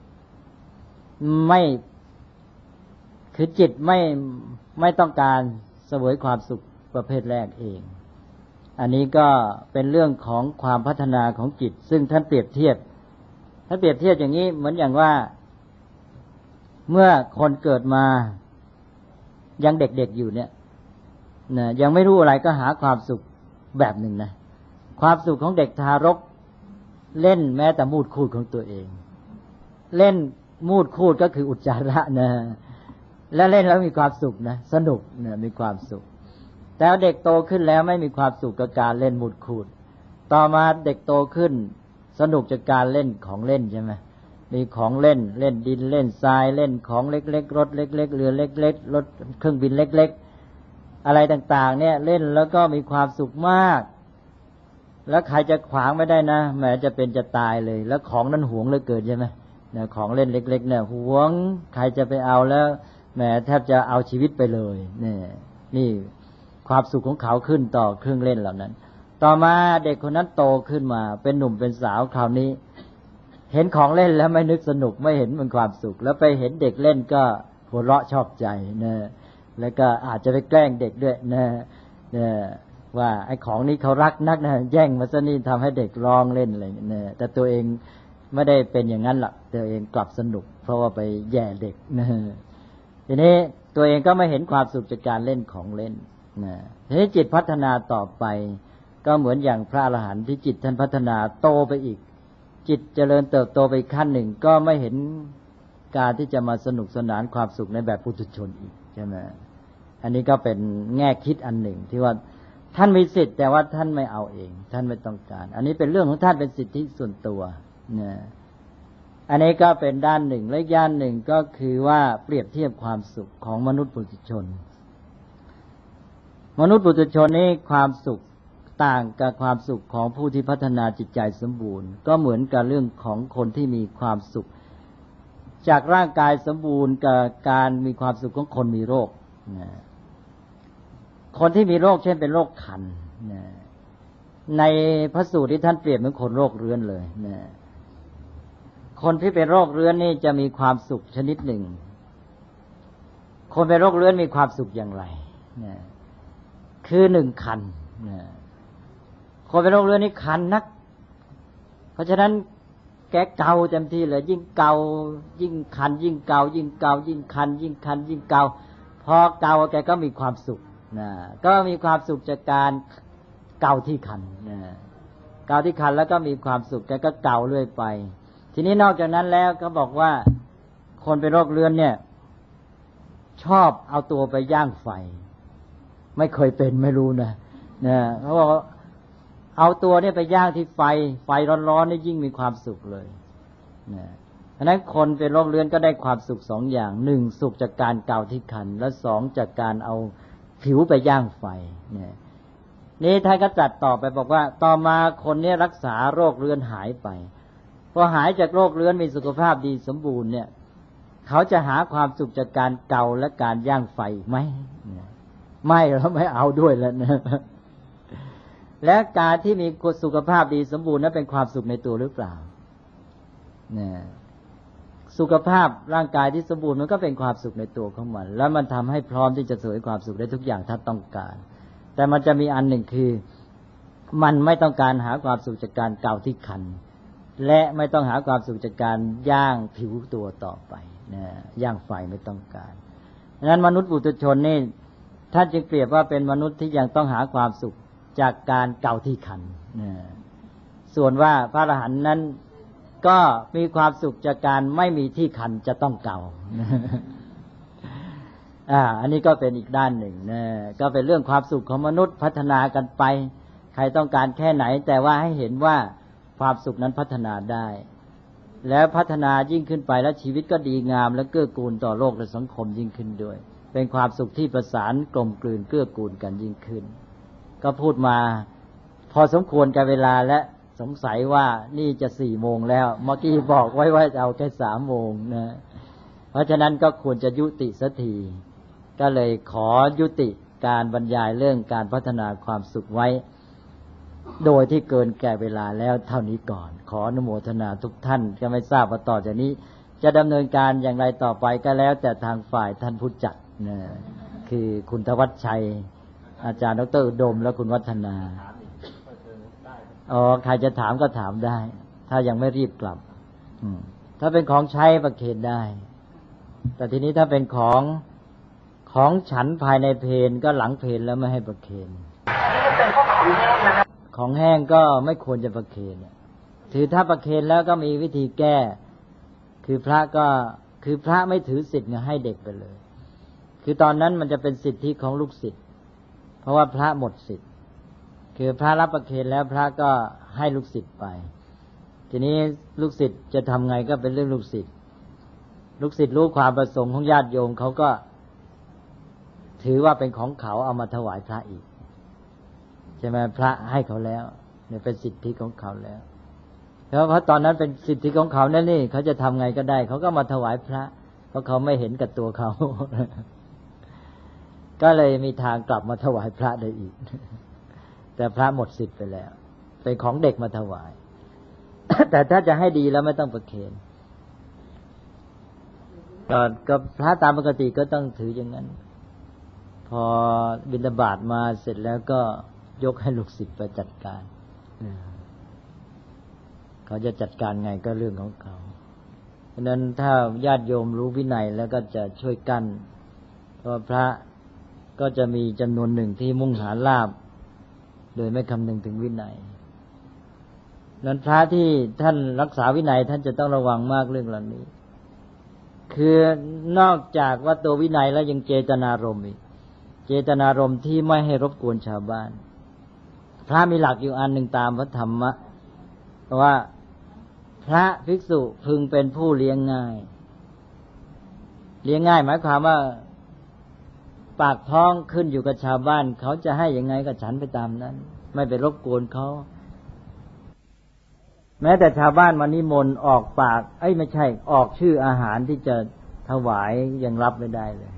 ไม่คือจิตไม่ต้องการเสวยความสุขประเภทแรกเองอันนี้ก็เป็นเรื่องของความพัฒนาของจิตซึ่งท่านเปรียบเทียบอย่างนี้เหมือนอย่างว่าเมื่อคนเกิดมายังเด็กๆอยู่เนี่ยนะยังไม่รู้อะไรก็หาความสุขแบบหนึ่งนะความสุขของเด็กทารกเล่นแม้แต่มูดคูดของตัวเองเล่นมูดคูดก็คืออุจจาระนะและเล่นแล้วมีความสุขนะสนุกนะมีความสุขแต่เด็กโตขึ้นแล้วไม่มีความสุขกับการเล่นมูดคูดต่อมาเด็กโตขึ้นสนุกจากการเล่นของเล่นใช่ไหมมีของเล่นเล่นดินเล่นทรายเล่นของเล็กๆรถเล็กๆเรือเล็กๆรถเครื่องบินเล็กๆอะไรต่างๆเนี่ยเล่นแล้วก็มีความสุขมากแล้วใครจะขวางไม่ได้นะแหมจะเป็นจะตายเลยแล้วของนั้นหวงเหลือเกินใช่ไหมเนี่ยของเล่นเล็กๆเนี่ยหวงใครจะไปเอาแล้วแหมแทบจะเอาชีวิตไปเลยนี่ความสุขของเขาขึ้นต่อเครื่องเล่นเหล่านั้นต่อมาเด็กคนนั้นโตขึ้นมาเป็นหนุ่มเป็นสาวคราวนี้เห็นของเล่นแล้วไม่นึกสนุกไม่เห็นมันความสุขแล้วไปเห็นเด็กเล่นก็หัวเราะชอบใจนะแล้วก็อาจจะไปแกล้งเด็กด้วยนะว่าไอ้ของนี้เขารักนักนะแย่งมาซะนี่ทำให้เด็กร้องเล่นอะไรเนี่ยแต่ตัวเองไม่ได้เป็นอย่างนั้นหรอกตัวเองกลับสนุกเพราะว่าไปแย่เด็กนะทีนี้ตัวเองก็ไม่เห็นความสุขจากการเล่นของเล่นนะทีนี้จิตพัฒนาต่อไปก็เหมือนอย่างพระอรหันต์ที่จิตท่านพัฒนาโตไปอีกจิตเจริญเติบโตไปขั้นหนึ่งก็ไม่เห็นการที่จะมาสนุกสนานความสุขในแบบปุถุชนอีกใช่ไหมอันนี้ก็เป็นแง่คิดอันหนึ่งที่ว่าท่านมีสิทธิ์แต่ว่าท่านไม่เอาเองท่านไม่ต้องการอันนี้เป็นเรื่องของท่านเป็นสิทธิส่วนตัวนะอันนี้ก็เป็นด้านหนึ่งและด้านหนึ่งก็คือว่าเปรียบเทียบความสุขของมนุษย์ปุถุชนมนุษย์ปุถุชนนี่ความสุขต่างกับความสุขของผู้ที่พัฒนาจิตใจสมบูรณ์ก็เหมือนกับเรื่องของคนที่มีความสุขจากร่างกายสมบูรณ์กับการมีความสุขของคนมีโรคนะคนที่มีโรคเช่นเป็นโรคคันนะในพระสูตรที่ท่านเปรียบเหมือนคนโรคเรื้อนเลยนะคนที่เป็นโรคเรื้อนนี่จะมีความสุขชนิดหนึ่งคนเป็นโรคเรื้อนมีความสุขอย่างไรนะคือหนึ่งคันนะคนเป็นโรคเรื้อนนี่คันนักเพราะฉะนั้นแกเกาเต็มที่เลยยิ่งเกายิ่งคันยิ่งเกายิ่งเกายิ่งคันยิ่งคันยิ่งเกาพอเกาแกก็มีความสุขนะก็มีความสุขจากการเกาที่คันนะเกาที่คันแล้วก็มีความสุขแกก็เกาเรื่อยไปทีนี้นอกจากนั้นแล้วก็บอกว่าคนเป็นโรคเรื้อนเนี่ยชอบเอาตัวไปย่างไฟไม่เคยเป็นไม่รู้นะเขาบอกเอาตัวเนี่ยไปย่างที่ไฟร้อนๆนี่ยิ่งมีความสุขเลยนะเพราะนั้นคนเป็นโรคเรื้อนก็ได้ความสุขสองอย่างหนึ่งสุขจากการเกาที่คันและสองจากการเอาผิวไปย่างไฟเนี่ยนี่ท่านก็จัดต่อไปบอกว่าต่อมาคนนี้รักษาโรคเรื้อนหายไปพอหายจากโรคเรื้อนมีสุขภาพดีสมบูรณ์เนี่ยเขาจะหาความสุขจากการเกาและการย่างไฟไหมไม่แล้วไม่เอาด้วยแล้วนะและการที่มีสุขภาพดีสมบูรณ์นั้นเป็นความสุขในตัวหรือเปล่าเนี่ยสุขภาพร่างกายที่สมบูรณ์มันก็เป็นความสุขในตัวของมันแล้วมันทำให้พร้อมที่จะเสวยความสุขได้ทุกอย่างถ้าต้องการแต่มันจะมีอันหนึ่งคือมันไม่ต้องการหาความสุขจากการเกาที่คันและไม่ต้องหาความสุขจากการย่างผิวตัวต่อไปนะย่างไฟไม่ต้องการดังนั้นมนุษย์ปุถุชนนี่ท่านจึงเปรียบว่าเป็นมนุษย์ที่ยังต้องหาความสุขจากการเกาที่คันนะส่วนว่าพระอรหันต์นั้นก็มีความสุขจากการไม่มีที่คันจะต้องเกาอันนี้ก็เป็นอีกด้านหนึ่งนะก็เป็นเรื่องความสุขของมนุษย์พัฒนากันไปใครต้องการแค่ไหนแต่ว่าให้เห็นว่าความสุขนั้นพัฒนาได้แล้วพัฒนายิ่งขึ้นไปแล้วชีวิตก็ดีงามและเกื้อกูลต่อโลกและสังคมยิ่งขึ้นด้วยเป็นความสุขที่ประสานกลมกลืนเกื้อกูลกันยิ่งขึ้นก็พูดมาพอสมควรกับเวลาและสงสัยว่านี่จะ4 โมงแล้วเมื่อกี้บอกไว้ว่าจะเอาแค่3 โมงนะเพราะฉะนั้นก็ควรจะยุติสักทีก็เลยขอยุติการบรรยายเรื่องการพัฒนาความสุขไว้โดยที่เกินแก่เวลาแล้วเท่านี้ก่อนขออนุโมทนาทุกท่านก็ไม่ทราบว่าต่อจากนี้จะดำเนินการอย่างไรต่อไปก็แล้วแต่ทางฝ่ายท่านผู้จัดนะคือคุณธวัชชัยอาจารย์ดร.อุดมและคุณวัฒนาใครจะถามก็ถามได้ถ้ายังไม่รีบกลับถ้าเป็นของใช้ประเคนได้แต่ทีนี้ถ้าเป็นของของฉันภายในเพลก็หลังเพลแล้วไม่ให้ประเคนนี่เป็นพวกของแห้งนะคะของแห้งก็ไม่ควรจะประเคนถือถ้าประเคนแล้วก็มีวิธีแก้คือพระไม่ถือสิทธิ์ให้เด็กไปเลยคือตอนนั้นมันจะเป็นสิทธิของลูกศิษย์เพราะว่าพระหมดสิทธิ์คือพระรับประเคนแล้วพระก็ให้ลูกศิษย์ไปทีนี้ลูกศิษย์จะทำไงก็เป็นเรื่องลูกศิษย์รู้ความประสงค์ของญาติโยมเขาก็ถือว่าเป็นของเขาเอามาถวายพระอีกใช่ไหมพระให้เขาแล้วเนี่ยเป็นสิทธิของเขาแล้วเพราะตอนนั้นเป็นสิทธิของเขานั่นนี่เขาจะทำไงก็ได้เขาก็มาถวายพระเพราะเขาไม่เห็นกับตัวเขา ก็เลยมีทางกลับมาถวายพระได้อีก แต่พระหมดสิทธิ์ไปแล้วเป็นของเด็กมาถวาย แต่ถ้าจะให้ดีแล้วไม่ต้องประเคนก็พระตามปกติก็ต้องถืออย่างนั้นพอบิณฑบาตมาเสร็จแล้วก็ยกให้ลูกศิษย์ไปจัดการเขาจะจัดการไงก็เรื่องของเขาเพราะนั้นถ้าญาติโยมรู้วินัยแล้วก็จะช่วยกั้นเพราะพระก็จะมีจำนวนหนึ่งที่มุ่งหาลาภโดยไม่คำนึงถึงวินัยนั้นพระที่ท่านรักษาวินัยท่านจะต้องระวังมากเรื่องเหล่านี้คือนอกจากว่าตัววินัยแล้วยังเจตนารมณ์อีกเจตนารมณ์ที่ไม่ให้รบกวนชาวบ้านพระมีหลักอยู่อันหนึ่งตามพระธรรมะว่าพระภิกษุพึงเป็นผู้เลี้ยงง่ายหมายความว่าปากท้องขึ้นอยู่กับชาวบ้านเขาจะให้ยังไงก็ฉันไปตามนั้นไม่ไปรบกวนเขาแม้แต่ชาวบ้านมานิมนต์ออกปากไม่ใช่ออกชื่ออาหารที่จะถวายยังรับไม่ได้เลย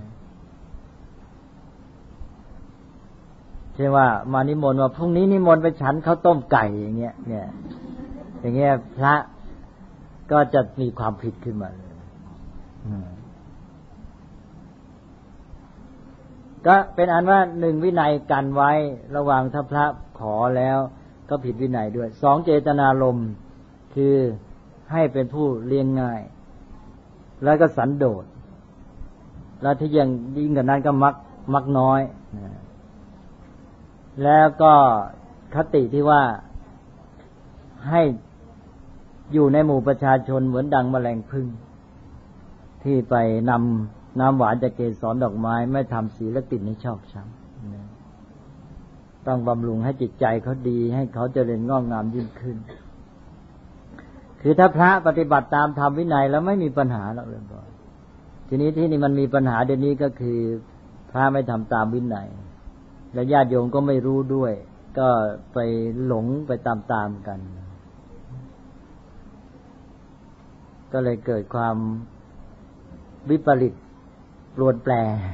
ใช่ว่ามานิมนต์ว่าพรุ่งนี้นิมนต์ไปฉันข้าวต้มไก่อย่างเงี้ยอย่างเงี้ยพระก็จะมีความผิดขึ้นมาเลยก็เป็นอันว่าหนึ่งวินัยกันไว้ระวังถ้าพระขอแล้วก็ผิดวินัยด้วยสองเจตนารมณ์คือให้เป็นผู้เลี้ยงง่ายแล้วก็สันโดษแล้วที่ยังยิ่งกว่านั้นก็มักน้อยแล้วก็คติที่ว่าให้อยู่ในหมู่ประชาชนเหมือนดังแมลงผึ้งที่ไปนำน้ำหวานจากเกสรดอกไม้ไม่ทำศีลและกลิ่นให้ชอบช้ำต้องบำรุงให้จิตใจเขาดีให้เขาเจริญงอกงามยิ่งขึ้นคือถ้าพระปฏิบัติตามธรรมวินัยแล้วไม่มีปัญหาหรอกเลยบอกทีนี้ที่นี่มันมีปัญหาเดี๋ยวนี้ก็คือพระไม่ทำตามวินัยและญาติโยมก็ไม่รู้ด้วยก็ไปหลงไปตามๆกันก็เลยเกิดความวิปริตปรวนแปร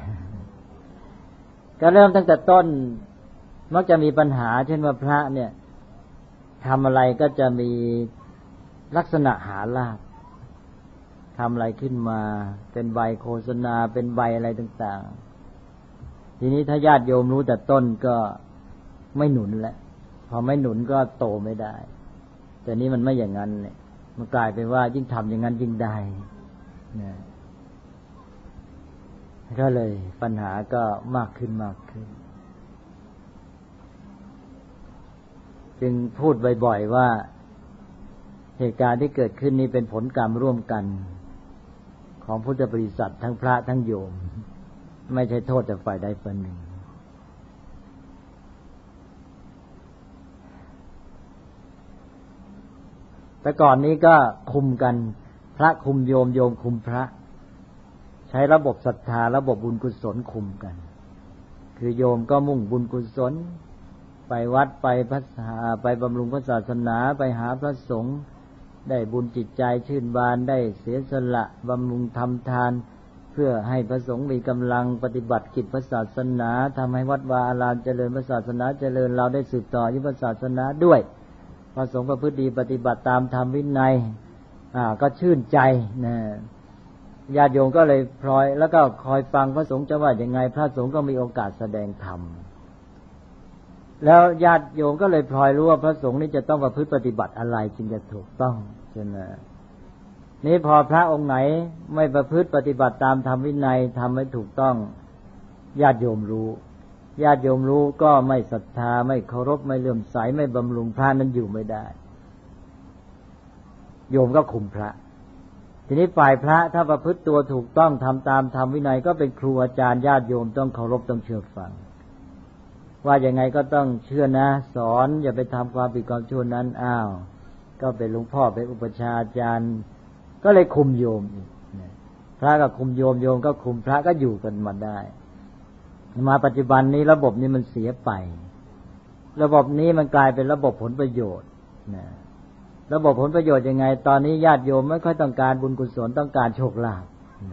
ก็เริ่มตั้งแต่ต้นมักจะมีปัญหาเช่นว่าพระเนี่ยทำอะไรก็จะมีลักษณะหาลาภทำอะไรขึ้นมาเป็นใบโฆษณาเป็นใบอะไรต่างๆทีนี้ถ้าญาติโยมรู้แต่ต้นก็ไม่หนุนแล้วพอไม่หนุนก็โตไม่ได้แต่นี้มันไม่อย่างนั้นเนี่ยมันกลายเป็นว่ายิ่งทำอย่างนั้นยิ่งได้นะก็เลยปัญหาก็มากขึ้นจึงพูดบ่อยๆว่าเหตุการณ์ที่เกิดขึ้นนี้เป็นผลกรรมร่วมกันของพุทธบริษัททั้งพระทั้งโยมไม่ใช่โทษแต่ฝ่ายใดฝ่ายหนึ่งแต่ก่อนนี้ก็คุมกันพระคุมโยมโยมคุมพระใช้ระบบศรัทธาระบบบุญกุศลคุมกันคือโยมก็มุ่งบุญกุศลไปวัดไปบำรุงพระศาสนาไปหาพระสงฆ์ได้บุญจิตใจชื่นบานได้เสียสละบำรุงทำทานเพื่อให้พระสงฆ์มีกำลังปฏิบัติกิจพระศาสนาทำให้วัดวาอารามเจริญพระศาสนาเจริญเราได้สืบต่อยุทธศาสนาด้วยพระสงฆ์ประพฤติดีปฏิบัติตามธรรมวินัยก็ชื่นใจนะญาติโยมก็เลยพลอยแล้วก็คอยฟังพระสงฆ์จะว่ายังไงพระสงฆ์ก็มีโอกาสแสดงธรรมแล้วญาติโยมก็เลยพลอยรู้ว่าพระสงฆ์นี่จะต้องประพฤติปฏิบัติอะไรจึงจะถูกต้องใช่ไหมนี่พอพระองค์ไหนไม่ประพฤติปฏิบัติตามธรรมวินัยทำให้ถูกต้องญาติโยมรู้ญาติโยมรู้ก็ไม่ศรัทธาไม่เคารพไม่เลื่อมใสไม่บำรุงพระนั้นอยู่ไม่ได้โยมก็คุมพระทีนี้ฝ่ายพระถ้าประพฤติตัวถูกต้องทำตามธรรมวินัยก็เป็นครูอาจารย์ญาติโยมต้องเคารพต้องเชื่อฟังว่ายังไงก็ต้องเชื่อนะสอนอย่าไปทำความผิดความชั่วนั้นก็เป็นหลวงพ่อเป็นอุปัชฌาย์อาจารย์ก็เลยคุมโยมพระก็คุมโยมโยมก็คุมพระก็อยู่กันมาได้มาปัจจุบันนี้ระบบนี้มันเสียไประบบนี้มันกลายเป็นระบบผลประโยชน์ระบบผลประโยชน์ยังไงตอนนี้ญาติโยมไม่ค่อยต้องการบุญกุศลต้องการโชคลาภ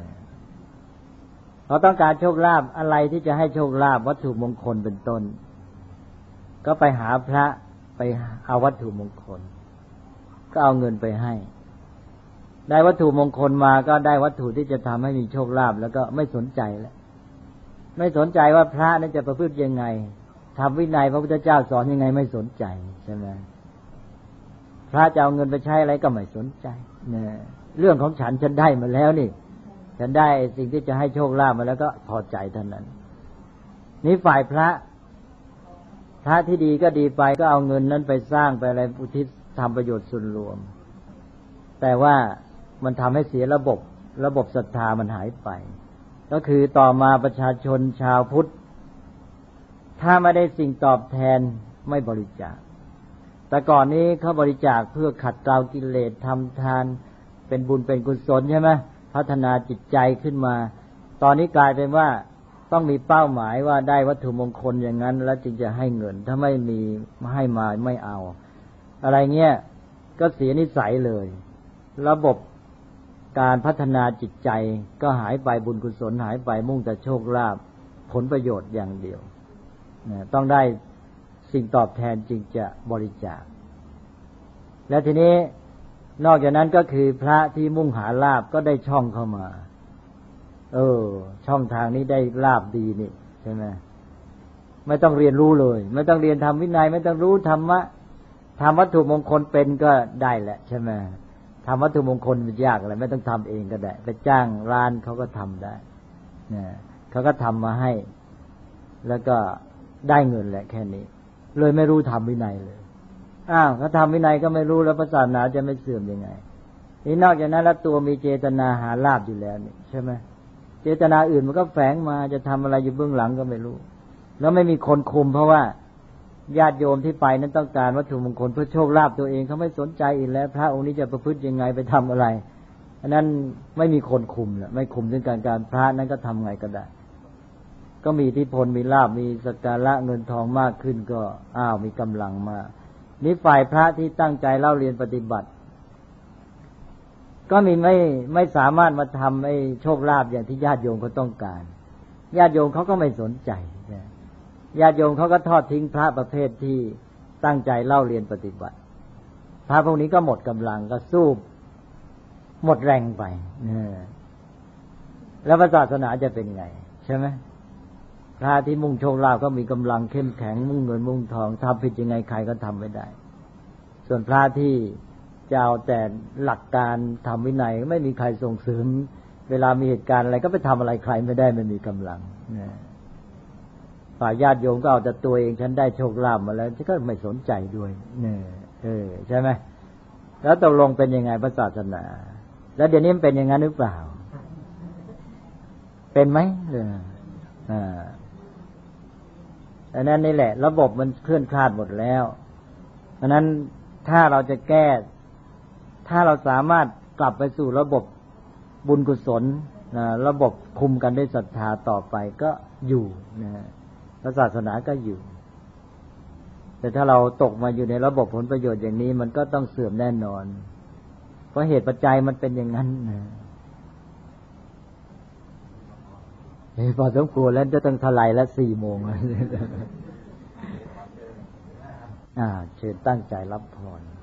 เขาต้องการโชคลาภอะไรที่จะให้โชคลาภวัตถุมงคลเป็นต้นก็ไปหาพระไปเอาวัตถุมงคลก็เอาเงินไปให้ได้วัตถุมงคลมาก็ได้วัตถุที่จะทำให้มีโชคลาภแล้วก็ไม่สนใจแล้วไม่สนใจว่าพระนั้นจะประพฤติยังไงทำวินัยพระพุทธเจ้าสอนยังไงไม่สนใจใช่ไหมพระจะเอาเงินไปใช้อะไรก็ไม่สนใจเนี่ยเรื่องของฉันได้มาแล้วนี่ฉันได้สิ่งที่จะให้โชคลาภมาแล้วก็พอใจเท่านั้นนี่ฝ่ายพระที่ดีก็ดีไปก็เอาเงินนั้นไปสร้างไปอะไรอุทิศทำประโยชน์ส่วนรวมแต่ว่ามันทำให้เสียระบบศรัทธามันหายไปก็คือต่อมาประชาชนชาวพุทธถ้าไม่ได้สิ่งตอบแทนไม่บริจาคแต่ก่อนนี้เขาบริจาคเพื่อขัดเกลากิเลสทำทานเป็นบุญเป็นกุศลใช่ไหมพัฒนาจิตใจขึ้นมาตอนนี้กลายเป็นว่าต้องมีเป้าหมายว่าได้วัตถุมงคลอย่างนั้นแล้วจึงจะให้เงินถ้าไม่มีให้มาไม่เอาอะไรเงี้ยก็เสียนิสัยเลยระบบการพัฒนาจิตใจก็หายไปบุญกุศลหายไปมุ่งแต่โชคลาภผลประโยชน์อย่างเดียวต้องได้สิ่งตอบแทนจึงจะบริจาคและทีนี้นอกจากนั้นก็คือพระที่มุ่งหาลาภก็ได้ช่องเข้ามาช่องทางนี้ได้ลาภดีนี่ใช่ไหมไม่ต้องเรียนรู้เลยไม่ต้องเรียนทำวินัยไม่ต้องรู้ธรรมะทำวัตถุมงคลเป็นก็ได้แหละใช่ไหมทำวัตถุมงคลมันยากอะไรไม่ต้องทำเองก็ได้ไปจ้างร้านเขาก็ทำได้เขาก็ทำมาให้แล้วก็ได้เงินแหละแค่นี้เลยไม่รู้ทำวินัยเลยเขาทำวินัยก็ไม่รู้แล้วศาสนาจะไม่เสื่อมยังไงนี่นอกจากนั้นแล้วตัวมีเจตนาหาลาภอยู่แล้วนี่ใช่ไหมเจตนาอื่นมันก็แฝงมาจะทำอะไรอยู่เบื้องหลังก็ไม่รู้แล้วไม่มีคนคุมเพราะว่าญาติโยมที่ไปนั้นต้องการวัตถุมงคลเพื่อโชคลาภตัวเองเขาไม่สนใจอีกแล้วพระองค์นี้จะประพฤติยังไงไปทำอะไรอันนั้นไม่มีคนคุมแหละไม่คุมถึงการพระนั้นก็ทำไงก็ได้ก็มีอิทธิพลมีลาภมีสักการะเงินทองมากขึ้นก็มีกำลังมานี่ฝ่ายพระที่ตั้งใจเล่าเรียนปฏิบัติก็มีไม่สามารถมาทำให้โชคลาภอย่างที่ญาติโยมเขาต้องการญาติโยมเขาก็ไม่สนใจญาติโยมเขาก็ทอดทิ้งพระประเภทที่ตั้งใจเล่าเรียนปฏิบัติพระพวกนี้ก็หมดกำลังก็สู้หมดแรงไปแล้วศาสนาจะเป็นไงใช่ไหมพระที่มุ่งโชคลาภก็มีกำลังเข้มแข็งมุ่งเงินมุ่งทองทำผิดยังไงใครก็ทำไม่ได้ส่วนพระที่จะเอาแต่หลักการทำวินัยไม่มีใครส่งเสริมเวลามีเหตุการณ์อะไรก็ไปทำอะไรใครไม่ได้ไม่มีกำลังฝ่ายญาติโยมก็เอาแต่ตัวเองฉันได้โชคลาภมาแล้วฉันก็ไม่สนใจด้วยใช่ไหมแล้วตกลงเป็นยังไงศาสนาแล้วเดี๋ยวนี้มันเป็นอย่างนั้นหรือเปล่าเป็นไหมอันนั้นนี่แหละระบบมันเคลื่อนคลาดหมดแล้วเพราะนั้นถ้าเราจะแก้ถ้าเราสามารถกลับไปสู่ระบบบุญกุศลระบบคุมกันด้วยศรัทธาต่อไปก็อยู่ศาสนาก็อยู่แต่ถ้าเราตกมาอยู่ในระบบผลประโยชน์อย่างนี้มันก็ต้องเสื่อมแน่นอนเพราะเหตุปัจจัยมันเป็นอย่างนั้นพอสมควรแล้วจะต้องทลายละ4 โมงเชิญตั้งใจรับพร